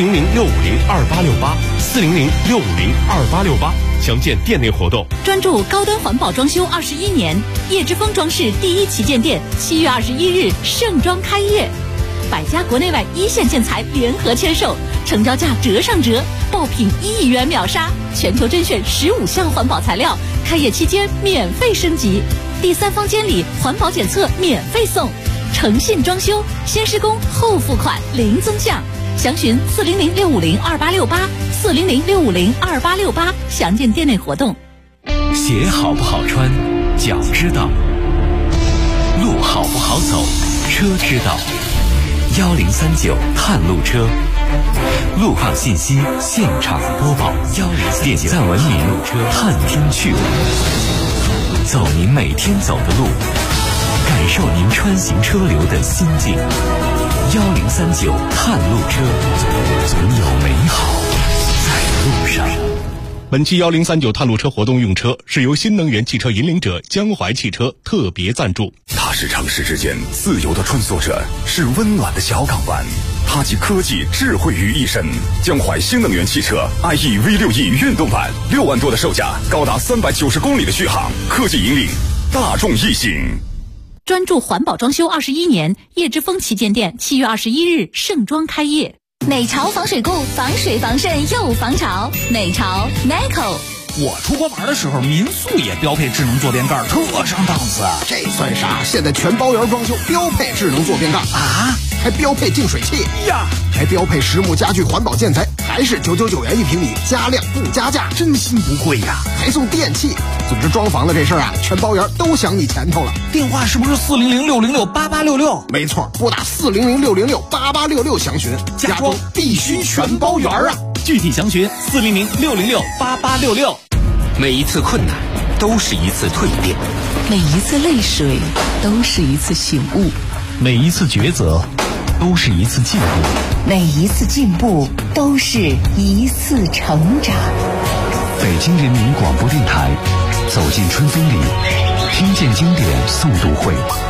400-650-2868，400-650-2868，详见店内活动。 专注高端环保装修21年，叶之峰装饰第1旗舰店7月21日盛装开业，100家国内外一线建材联合签售，成交价折上折，爆品1元秒杀，全球甄选15项环保材料，开业期间免费升级，第3方监理环保检测免费送，诚信装修，先施工后付款，零增项。详询400-650-2868，400-650-2868，详见店内活动。 鞋好不好穿，脚知道；路好不好走，车知道。1039探路车，路况信息现场播报。点赞文明探天趣闻，走您每天走的路，感受您穿行车流的心境。1039探路车，总有美好在路上。 本期1039探路车活动用车是由新能源汽车引领者江淮汽车特别赞助。 它是城市之间自由的穿梭者，是温暖的小港湾，它集科技智慧于一身。江淮新能源汽车 IE V6E 运动版，6万多的售价，高达390公里的续航，科技引领大众一行。 专注环保装修21年，叶之峰旗舰店7月21日盛装开业。 美潮防水固，防水防渗又防潮。美潮 Nico。 我出国玩的时候，民宿也标配智能坐便盖，特上档次。 这算啥？现在全包圆装修，标配智能坐便盖啊，还标配净水器呀，还标配实木家具环保建材，还是999元1平米，加量不加价， 真心不贵呀！ 还送电器。总之装潢的这事儿啊，全包圆都想你钱头了。 电话是不是400-606-8866？ 没错，拨打400-606-8866详询，家装必须全包圆啊！ 具体详询400-606-8866。 每一次困难都是一次蜕变， 每一次泪水都是一次醒悟， 每一次抉择都是一次进步， 每一次进步都是一次成长。 北京人民广播电台，走进春风里，听见经典诵读会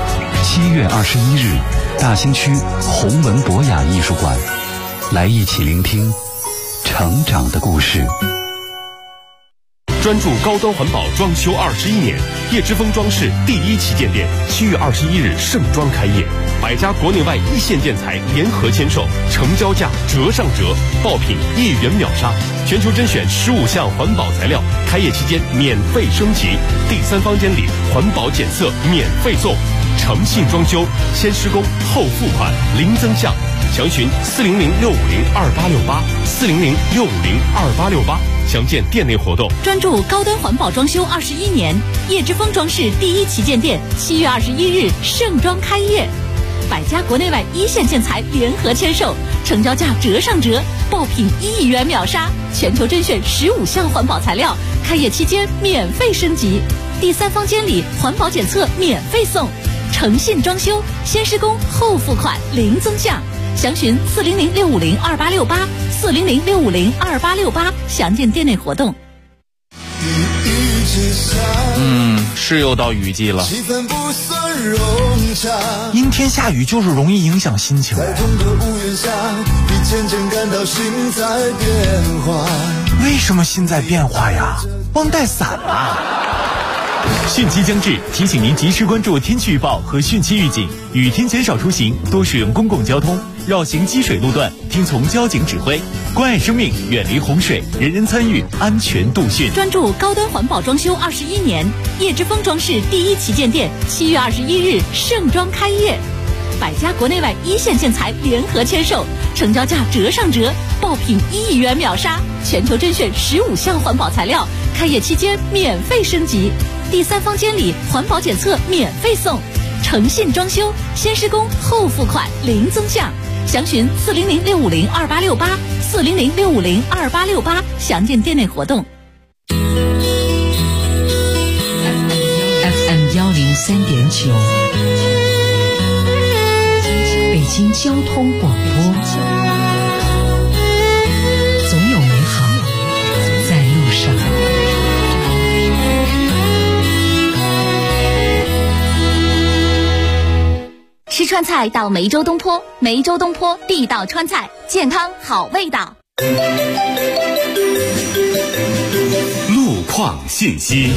，7月21日，大兴区弘文博雅艺术馆，来一起聆听成长的故事。 专注高端环保装修21年，叶之峰装饰第1旗舰店7月21日盛装开业，100家国内外一线建材联合签售，成交价折上折，爆品1元秒杀，全球甄选15项环保材料，开业期间免费升级，第3方监理环保检测免费送，诚信装修，先施工后付款，零增项。详询400-650-2868，400-650-2868，详见店内活动。 专注高端环保装修21年，叶之峰装饰第1旗舰店7月21日盛装开业，100家国内外一线建材联合签售，成交价折上折，爆品1元秒杀，全球甄选15项环保材料，开业期间免费升级，第3方监理环保检测免费送，诚信装修，先施工后付款，零增项。详询400-650-2868，400-650-2868，详见店内活动。 是又到雨季了，阴天下雨就是容易影响心情。为什么心在变化呀？忘带伞了。 汛期将至，提醒您及时关注天气预报和汛期预警，雨天减少出行，多使用公共交通，绕行积水路段，听从交警指挥，关爱生命，远离洪水，人人参与，安全度汛。 专注高端环保装修21年，叶之峰装饰第1旗舰店7月21日盛装开业，百家国内外一线建材联合签售，成交价折上折，爆品1亿元秒杀，全球甄选15项环保材料，开业期间免费升级，第3方监理环保检测免费送，诚信装修，先施工后付款零增项，详询400-650-2868，400-650-2868，详见店内活动。 FM 103.9，北京交通广播，总有美好在路上。 吃川菜到梅州东坡，梅州东坡地道川菜，健康好味道。 路况信息。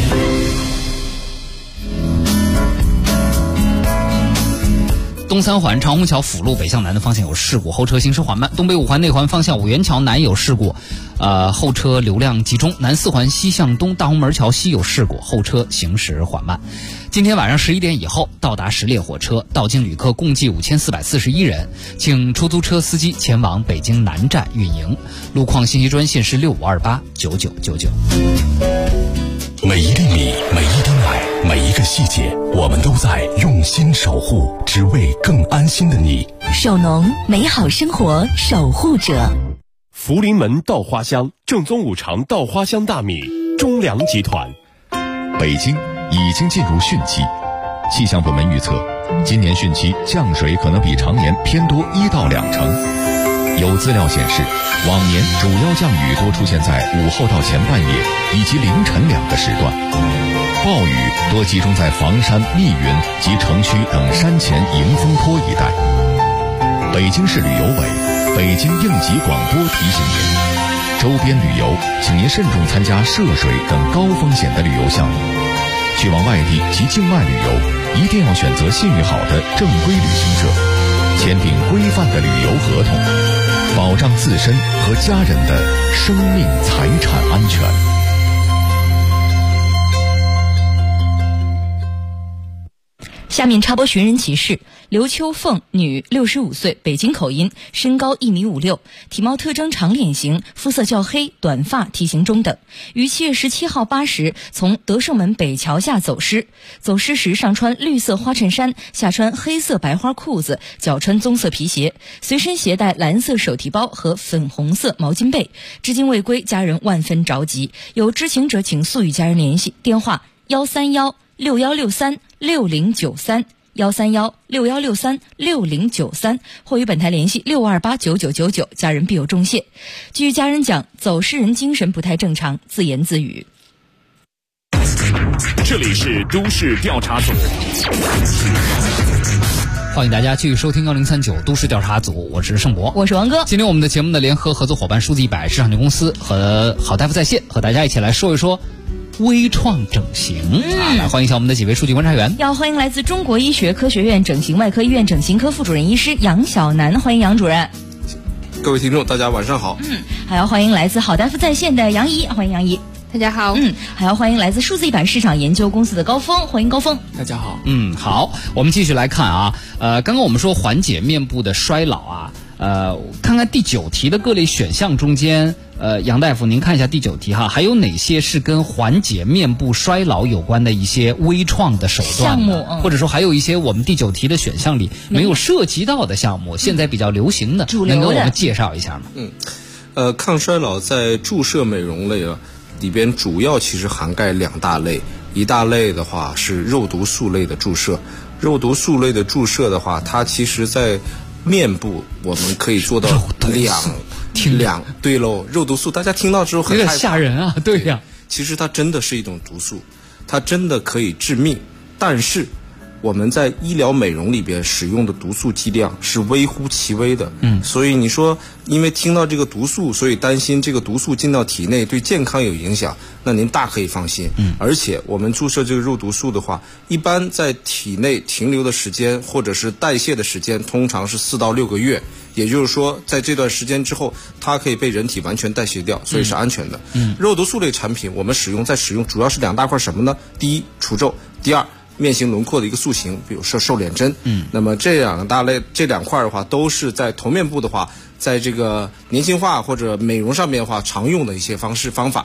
东三环长虹桥辅路北向南的方向有事故，后车行驶缓慢；东北五环内环方向五元桥南有事故，后车流量集中；南四环西向东大红门桥西有事故，后车行驶缓慢。今天晚上11点以后到达10列火车，到京旅客共计5441人，请出租车司机前往北京南站运营。路况信息专线是65289999。 每一粒米，每一滴奶，每一个细节，我们都在用心守护，只为更安心的你。 首农，美好生活守护者。 福临门稻花香，正宗五常稻花香大米，中粮集团。 北京已经进入汛期，气象部门预测，今年汛期降水可能比常年偏多1到2成。有资料显示，往年主要降雨多出现在午后到前半夜以及凌晨2个时段，暴雨多集中在房山、密云及城区等山前迎风坡一带。北京市旅游委、北京应急广播提醒您，周边旅游请您慎重参加涉水等高风险的旅游项目。去往外地及境外旅游，一定要选择信誉好的正规旅行社，签订规范的旅游合同，保障自身和家人的生命财产安全。 下面插播寻人启事：刘秋凤，女，65岁，北京口音，身高1.56米，体貌特征长脸型，肤色较黑，短发，体型中等。于7月17号8时从德胜门北桥下走失，走失时上穿绿色花衬衫，下穿黑色白花裤子，脚穿棕色皮鞋，随身携带蓝色手提包和粉红色毛巾被，至今未归，家人万分着急。有知情者请速与家人联系，电话13161636093，13161636093，或与本台联系6289999，家人必有重谢。据家人讲，走失人精神不太正常，自言自语。 这里是都市调查组， 欢迎大家继续收听1039都市调查组，我是盛博， 我是王哥。 今天我们的节目的联合合作伙伴数字100市场有限公司和好大夫在线，和大家一起来说一说微创整形。来欢迎一下我们的几位数据观察员。 要欢迎来自中国医学科学院整形外科医院整形科副主任医师杨晓楠，欢迎杨主任。 各位听众大家晚上好。 还要欢迎来自好大夫在线的杨怡，欢迎杨怡。 大家好。 还要欢迎来自数字100市场研究公司的高峰，欢迎高峰。 大家好。 好，我们继续来看啊，刚刚我们说缓解面部的衰老啊，看看第9题的各类选项中间，杨大夫您看一下第9题哈，还有哪些是跟缓解面部衰老有关的一些微创的手段项目， 或者说还有一些我们第9题的选项里没有涉及到的项目，现在比较流行的， 主流的， 能给我们介绍一下吗？ 抗衰老在注射美容类里边主要其实涵盖2大类，一大类的话是肉毒素类的注射。肉毒素类的注射的话，它其实在面部我们可以做到两对喽，肉毒素大家听到之后很有点吓人啊，对呀。 其实它真的是一种毒素，它真的可以致命，但是我们在医疗美容里边使用的毒素剂量是微乎其微的。所以你说因为听到这个毒素，所以担心这个毒素进到体内对健康有影响，那您大可以放心。而且我们注射这个肉毒素的话，一般在体内停留的时间或者是代谢的时间通常是4到6个月，也就是说在这段时间之后它可以被人体完全代谢掉，所以是安全的。肉毒素类产品我们使用主要是2大块什么呢？第一，除皱；第二，面型轮廓的一个塑形，比如说瘦脸针。那么这2块的话，都是在头面部的话，在这个年轻化或者美容上面的话常用的一些方法。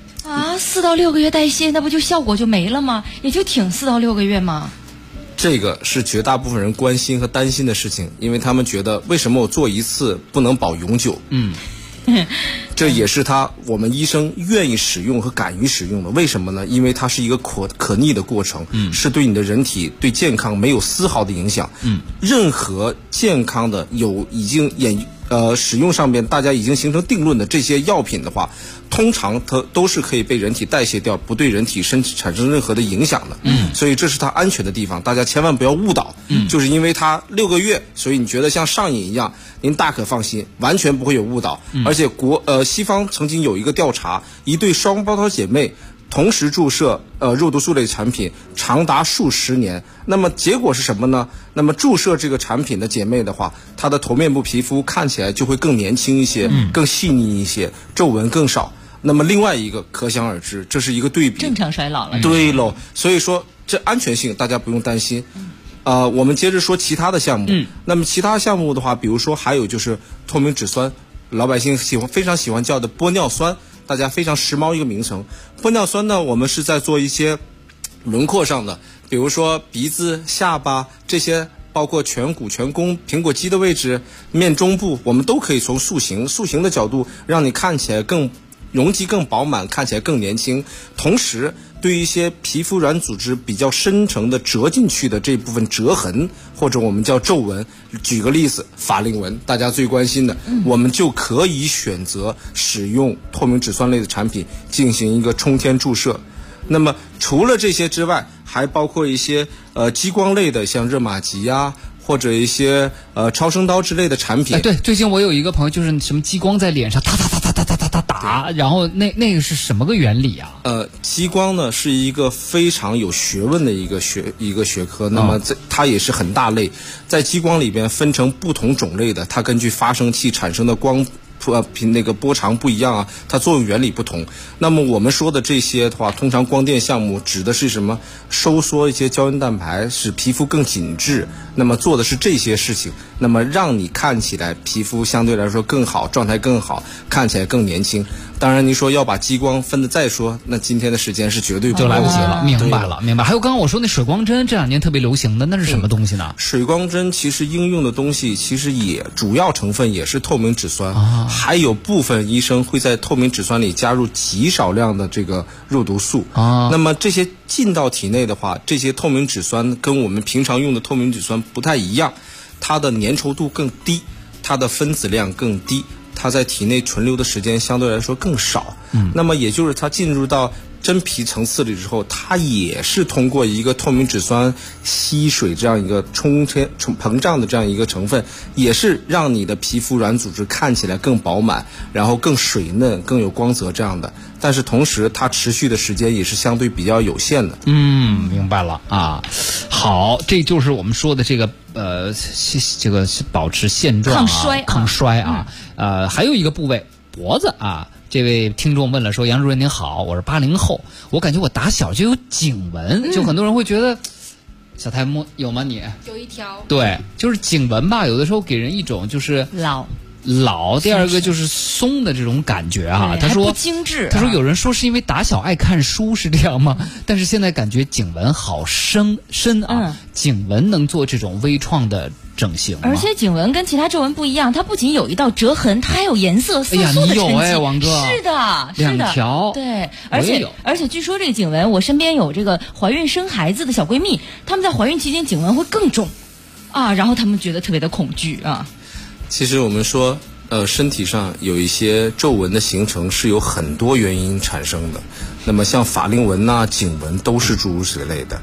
4到6个月代谢，那不就效果就没了吗？也就挺4到6个月吗？ 这个是绝大部分人关心和担心的事情，因为他们觉得为什么我做一次不能保永久？这也是我们医生愿意使用和敢于使用的。为什么呢？因为它是一个可逆的过程，是对你的人体对健康没有丝毫的影响。任何健康的已经使用上面大家已经形成定论的这些药品的话，通常它都是可以被人体代谢掉，不对人体身体产生任何的影响的。所以这是它安全的地方，大家千万不要误导。就是因为它6个月，所以你觉得像上瘾一样，您大可放心，完全不会有误导。而且西方曾经有一个调查，一对双胞胎姐妹同时注射肉毒素类产品长达数十年，那么结果是什么呢？那么注射这个产品的姐妹的话，她的头面部皮肤看起来就会更年轻一些，更细腻一些，皱纹更少。那么另外一个可想而知，这是一个对比， 正常衰老了。 对喽，所以说这安全性大家不用担心。我们接着说其他的项目。那么其他项目的话，比如说还有就是透明质酸，老百姓非常喜欢叫的玻尿酸，大家非常时髦一个名称。玻尿酸呢，我们是在做一些轮廓上的，比如说鼻子、下巴这些，包括颧骨、颧弓、苹果肌的位置、面中部，我们都可以从塑形的角度让你看起来更容积更饱满，看起来更年轻。同时对于一些皮肤软组织比较深层的折进去的这部分折痕，或者我们叫皱纹，举个例子，法令纹，大家最关心的，我们就可以选择使用透明质酸类的产品进行一个冲天注射。那么除了这些之外，还包括一些激光类的，像热玛吉啊，或者一些超声刀之类的产品。 对，最近我有一个朋友就是什么激光在脸上哒打，然后那个是什么个原理啊？ 激光呢是一个非常有学问的一个学科，那么它也是很大类，在激光里边分成不同种类的，它根据发生器产生的光那个波长不一样啊，它作用原理不同。那么我们说的这些的话，通常光电项目指的是什么？收缩一些胶原蛋白，使皮肤更紧致。那么做的是这些事情，那么让你看起来皮肤相对来说更好，状态更好，看起来更年轻。当然，你说要把激光分的再说，那今天的时间是绝对就来不及了。明白了。还有刚刚我说那水光针，这2年特别流行的，那是什么东西呢？ 水光针其实应用的东西其实也主要成分也是透明质酸，还有部分医生会在透明质酸里加入极少量的这个肉毒素。那么这些进到体内的话，这些透明质酸跟我们平常用的透明质酸不太一样，它的粘稠度更低，它的分子量更低，它在体内存留的时间相对来说更少。那么也就是它进入到真皮层次里之后，它也是通过一个透明质酸吸水这样一个膨胀的这样一个成分，也是让你的皮肤软组织看起来更饱满，然后更水嫩，更有光泽这样的。但是同时它持续的时间也是相对比较有限的。 明白了啊。好，这就是我们说的这个这个保持现状抗衰啊。还有一个部位，脖子啊。这位听众问了说，杨主任您好，我是80后，我感觉我打小就有颈纹，就很多人会觉得小太摸有吗？你有一条。 对，就是颈纹吧，有的时候给人一种就是老，第二个就是松的这种感觉啊。他说不精致。 他说有人说是因为打小爱看书，是这样吗？但是现在感觉颈纹好深啊。颈纹能做这种微创的整形吗？ 而且颈纹跟其他皱纹不一样，它不仅有一道折痕，它还有颜色色素的沉积。 你有王哥。 是的 ，2条。 对，而且据说这个颈纹，我身边有这个怀孕生孩子的小闺蜜，她们在怀孕期间颈纹会更重啊，然后她们觉得特别的恐惧啊。 其实我们说身体上有一些皱纹的形成是有很多原因产生的，那么像法令纹颈纹都是诸如此类的。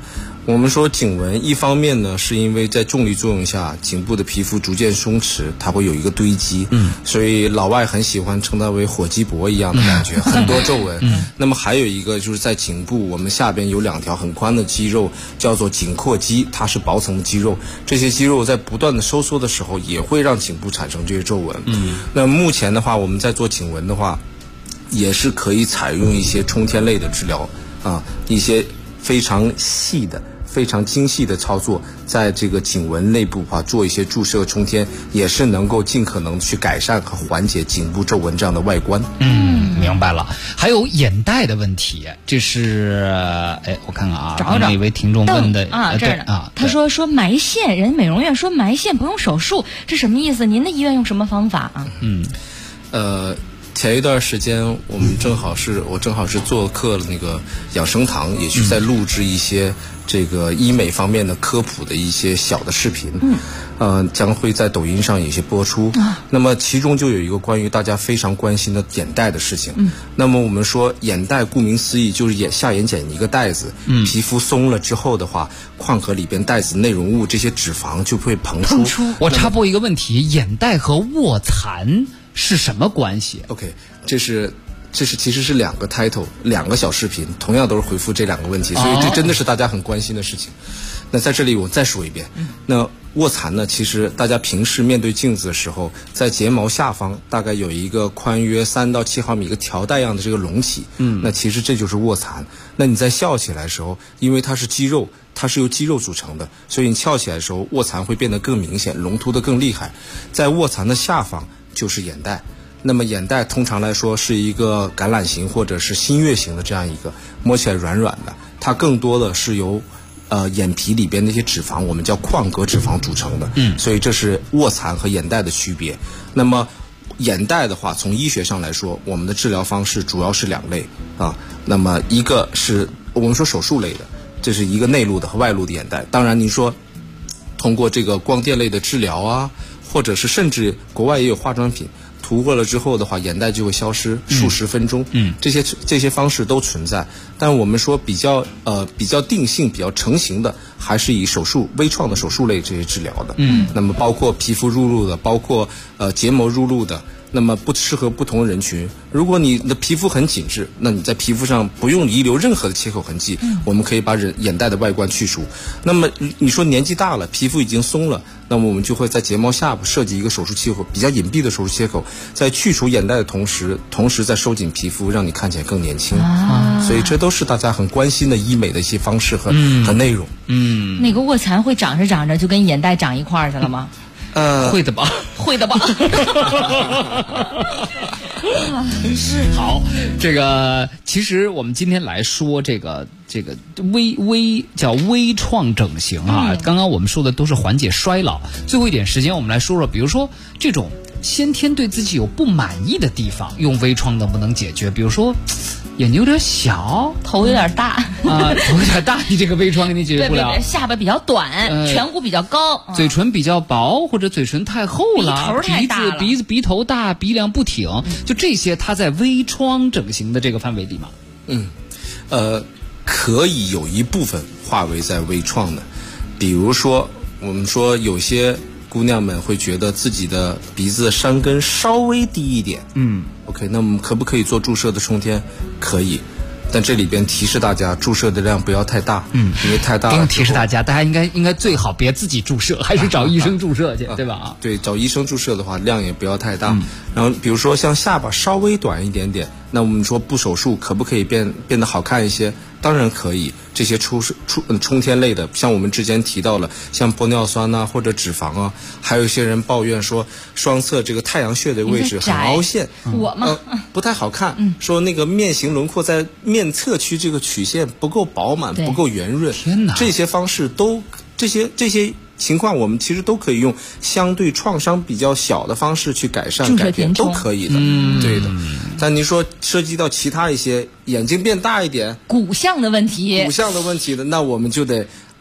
我们说颈纹，一方面呢，是因为在重力作用下，颈部的皮肤逐渐松弛，它会有一个堆积，所以老外很喜欢称它为火鸡脖一样的感觉，很多皱纹。那么还有一个就是在颈部，我们下边有2条很宽的肌肉，叫做颈阔肌，它是薄层的肌肉，这些肌肉在不断的收缩的时候，也会让颈部产生这些皱纹。那目前的话，我们在做颈纹的话，也是可以采用一些冲天类的治疗啊，一些非常细的、非常精细的操作，在这个颈纹内部做一些注射冲天，也是能够尽可能去改善和缓解颈部皱纹这样的外观。 明白了。还有眼袋的问题，这是我看看啊， 找哪位听众问的这儿呢他说埋线，人美容院说埋线不用手术，这什么意思？您的医院用什么方法啊？ 前一段时间我正好是做客了那个养生堂，也去在录制一些这个医美方面的科普的一些小的视频，将会在抖音上有些播出。那么其中就有一个关于大家非常关心的眼袋的事情。那么我们说眼袋顾名思义就是下眼睑一个袋子，皮肤松了之后的话，眶核里边袋子内容物这些脂肪就会膨出。 我插播一个问题，眼袋和卧蚕是什么关系 ？OK， 这是其实是2个 title，2个小视频，同样都是回复这2个问题，所以这真的是大家很关心的事情。那在这里我再说一遍，那卧蚕呢，其实大家平时面对镜子的时候，在睫毛下方大概有一个宽约3到7毫米一个条带样的这个隆起，那其实这就是卧蚕。那你在笑起来的时候，因为它是肌肉，它是由肌肉组成的，所以你翘起来的时候，卧蚕会变得更明显，隆突的更厉害。在卧蚕的下方就是眼袋，那么眼袋通常来说是一个橄榄形或者是新月形的这样一个，摸起来软软的，它更多的是由眼皮里边那些脂肪，我们叫眶隔脂肪组成的，所以这是卧蚕和眼袋的区别。那么眼袋的话，从医学上来说，我们的治疗方式主要是2类啊。那么一个是我们说手术类的，这是一个内陆的和外陆的眼袋。当然，您说通过这个光电类的治疗啊，或者是甚至国外也有化妆品涂过了之后的话，眼袋就会消失数十分钟。这些方式都存在，但我们说比较定性、比较成型的，还是以手术微创的手术类这些治疗的。那么包括皮肤入露的，包括结膜入露的。那么不适合不同人群。如果你的皮肤很紧致，那你在皮肤上不用遗留任何的切口痕迹，我们可以把眼袋的外观去除。那么你说年纪大了，皮肤已经松了，那么我们就会在睫毛下部设计一个手术切口，比较隐蔽的手术切口，在去除眼袋的同时在收紧皮肤，让你看起来更年轻。所以这都是大家很关心的医美的一些方式和内容。 那个卧蚕会长着长着就跟眼袋长一块儿去了吗？ 会的吧， 会的吧。 好，这个其实我们今天来说这个微创整形啊，刚刚我们说的都是缓解衰老。最后一点时间，我们来说说，比如说这种先天对自己有不满意的地方，用微创能不能解决？比如说眼睛有点小， 头有点大头有点大，你这个微创给你解决不了。 对，下巴比较短，颧骨比较高， 嘴唇比较薄，或者嘴唇太厚了， 鼻头太大了， 鼻头大，鼻梁不挺，就这些，它在微创整形的这个范围里吗？ 可以有一部分划为在微创的，比如说我们说有些姑娘们会觉得自己的鼻子山根稍微低一点，OK， 那我们可不可以做注射的冲天？可以，但这里边提示大家，注射的量不要太大，因为太大了。 提示大家应该最好别自己注射，还是找医生注射去，对吧？ 对，找医生注射的话，量也不要太大。然后比如说像下巴稍微短一点点，那我们说不手术可不可以变得好看一些？当然可以，这些冲天类的，像我们之前提到了，像玻尿酸啊或者脂肪啊，还有一些人抱怨说双侧这个太阳穴的位置很凹陷， 我吗？ 不太好看，说那个面型轮廓在面侧区这个曲线不够饱满，不够圆润。 天哪， 这些方式都这些情况，我们其实都可以用相对创伤比较小的方式去改善改变，都可以的。对的。但您说涉及到其他一些眼睛变大一点、 骨相的问题的，那我们就得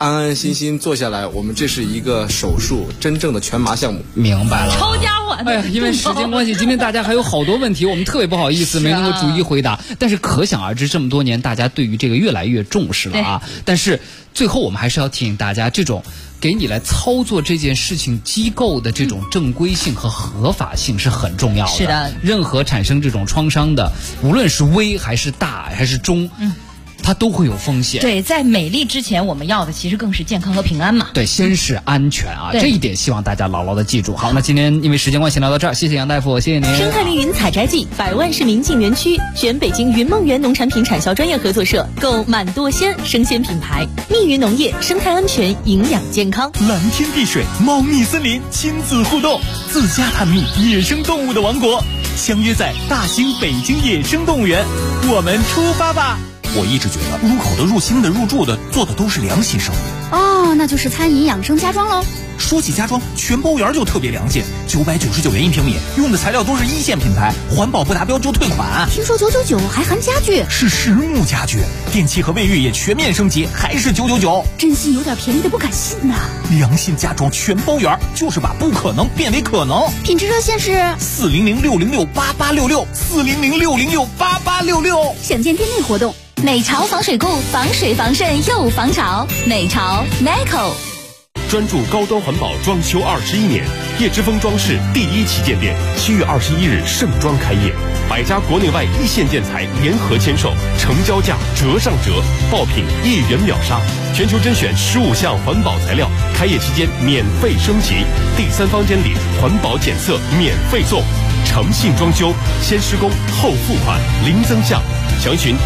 安安心心坐下来，我们这是一个手术，真正的全麻项目。 明白了， 抄家晚。 哎呀，因为时间关系，今天大家还有好多问题，我们特别不好意思没能够逐一回答。但是可想而知，这么多年大家对于这个越来越重视了啊。但是最后我们还是要提醒大家，这种给你来操作这件事情机构的这种正规性和合法性是很重要的。 是的， 任何产生这种创伤的，无论是微还是大还是中，它都会有风险。 对，在美丽之前，我们要的其实更是健康和平安嘛。 对，先是安全啊，这一点希望大家牢牢的记住。好，那今天因为时间关系聊到这儿，谢谢杨大夫，谢谢您。 生态丽云采摘季100万市民进园区，选北京云梦园农产品产销专业合作社，购满多鲜生鲜品牌，蜜云农业，生态安全，营养健康。 蓝天碧水，猫蜜森林，亲子互动，自家探秘野生动物的王国，相约在大兴北京野生动物园，我们出发吧。 我一直觉得入口的、入心的、入住的，做的都是良心生意。 哦，那就是餐饮养生家装喽。 说起家装，全包园就特别良心，999元1平米，用的材料都是1线品牌，环保不达标就退款。 听说999还含家具， 是实木家具，电器和卫浴也全面升级，还是999。 真心有点便宜的不敢信呐。 良心家装全包园，就是把不可能变为可能。 品质热线是 400-606-8866，400-606-8866。 想见店内活动。 美潮防水固，防水防渗又防潮。美潮 Meco。 专注高端环保装修21年，叶之峰装饰第1旗舰店7月21日盛装开业，100家国内外1线建材联合签售，成交价折上折，爆品1元秒杀，全球甄选15项环保材料，开业期间免费升级，第3方监理，环保检测免费送，诚信装修，先施工后付款，零增项。详询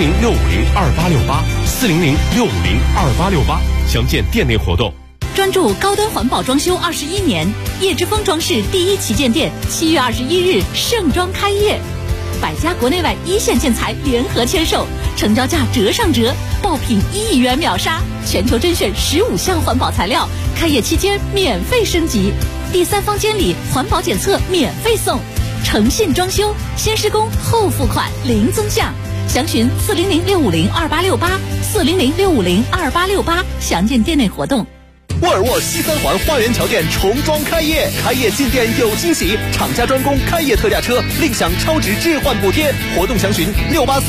400-650-2868，400-650-2868，详见店内活动。 专注高端环保装修21年，叶之峰装饰第1旗舰店7月21日盛装开业，100家国内外1线建材联合签售，成交价折上折，爆品1元秒杀，全球甄选15项环保材料，开业期间免费升级，第3方监理，环保检测免费送，诚信装修，先施工后付款，零增项。详询400-650-2868，400-650-2868，详见店内活动。 沃尔沃西三环花园桥店重装开业，开业进店有惊喜，厂家专供开业特价车，另享超值置换补贴。活动详询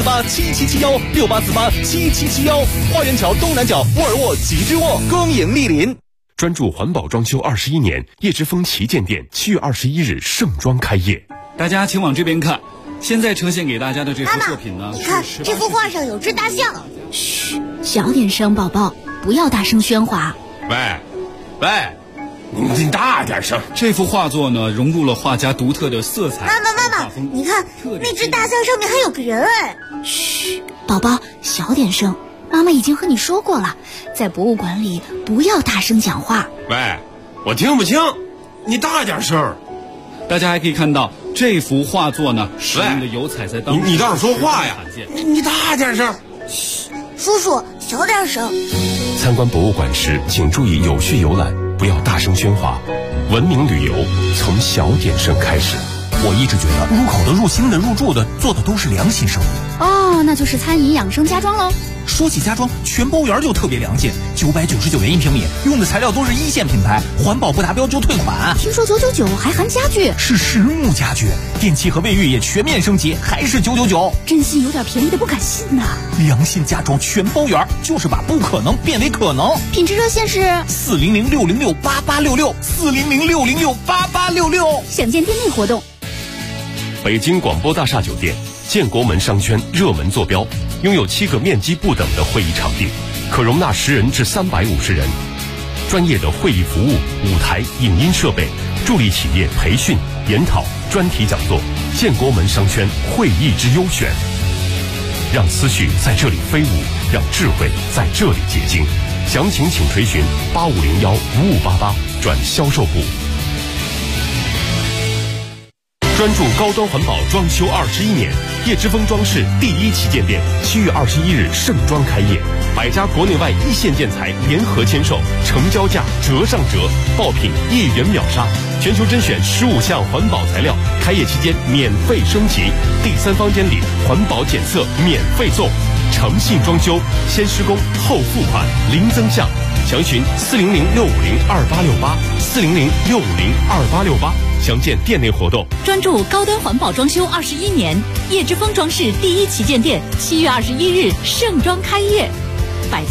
68487771，68487771。花园桥东南角沃尔沃吉之沃，恭迎莅临。 专注环保装修21年，叶之峰旗舰店7月21日盛装开业。 大家请往这边看，现在呈现给大家的这幅作品呢， 你看这幅画上有只大象。嘘，小点声，宝宝，不要大声喧哗。 喂，你大点声！ 这幅画作呢，融入了画家独特的色彩。 妈妈，你看那只大象上面还有个人哎！嘘，宝宝，小点声。妈妈已经和你说过了，在博物馆里不要大声讲话。 喂，我听不清，你大点声。 大家还可以看到这幅画作呢，使用的油彩在当你倒是说话呀！你大点声。 嘘，叔叔，小点声。 参观博物馆时，请注意有序游览，不要大声喧哗。文明旅游从小点声开始。 我一直觉得入口的、入心的、入住的，做的都是良心生意。 哦，那就是餐饮养生家装喽。 说起家装，全包园就特别良心，999元1平米，用的材料都是1线品牌，环保不达标就退款。 听说999还含家具， 是实木家具，电器和卫浴也全面升级，还是999。 真心有点便宜的不敢信呐。 良心家装全包园，就是把不可能变为可能。 品质热线是 400-606-8866，400-606-8866。 想见店内活动。 北京广播大厦酒店建国门商圈热门坐标，拥有7个面积不等的会议场地，可容纳10人至350人。专业的会议服务、舞台、影音设备，助力企业培训、研讨、专题讲座。建国门商圈会议之优选，让思绪在这里飞舞，让智慧在这里结晶。详情请垂询8501-5588转销售部。专注高端环保装修21年，叶之峰装饰第1旗舰店7月21日盛装开业，100家国内外1线建材联合签售，成交价折上折，爆品1元秒杀，全球甄选15项环保材料，开业期间免费升级，第3方监理，环保检测免费送， 诚信装修，先施工后付款，零增项。详询400-650-2868，400-650-2868，详见店内活动。 专注高端环保装修21年，叶之峰装饰第一旗舰店7月21日盛装开业。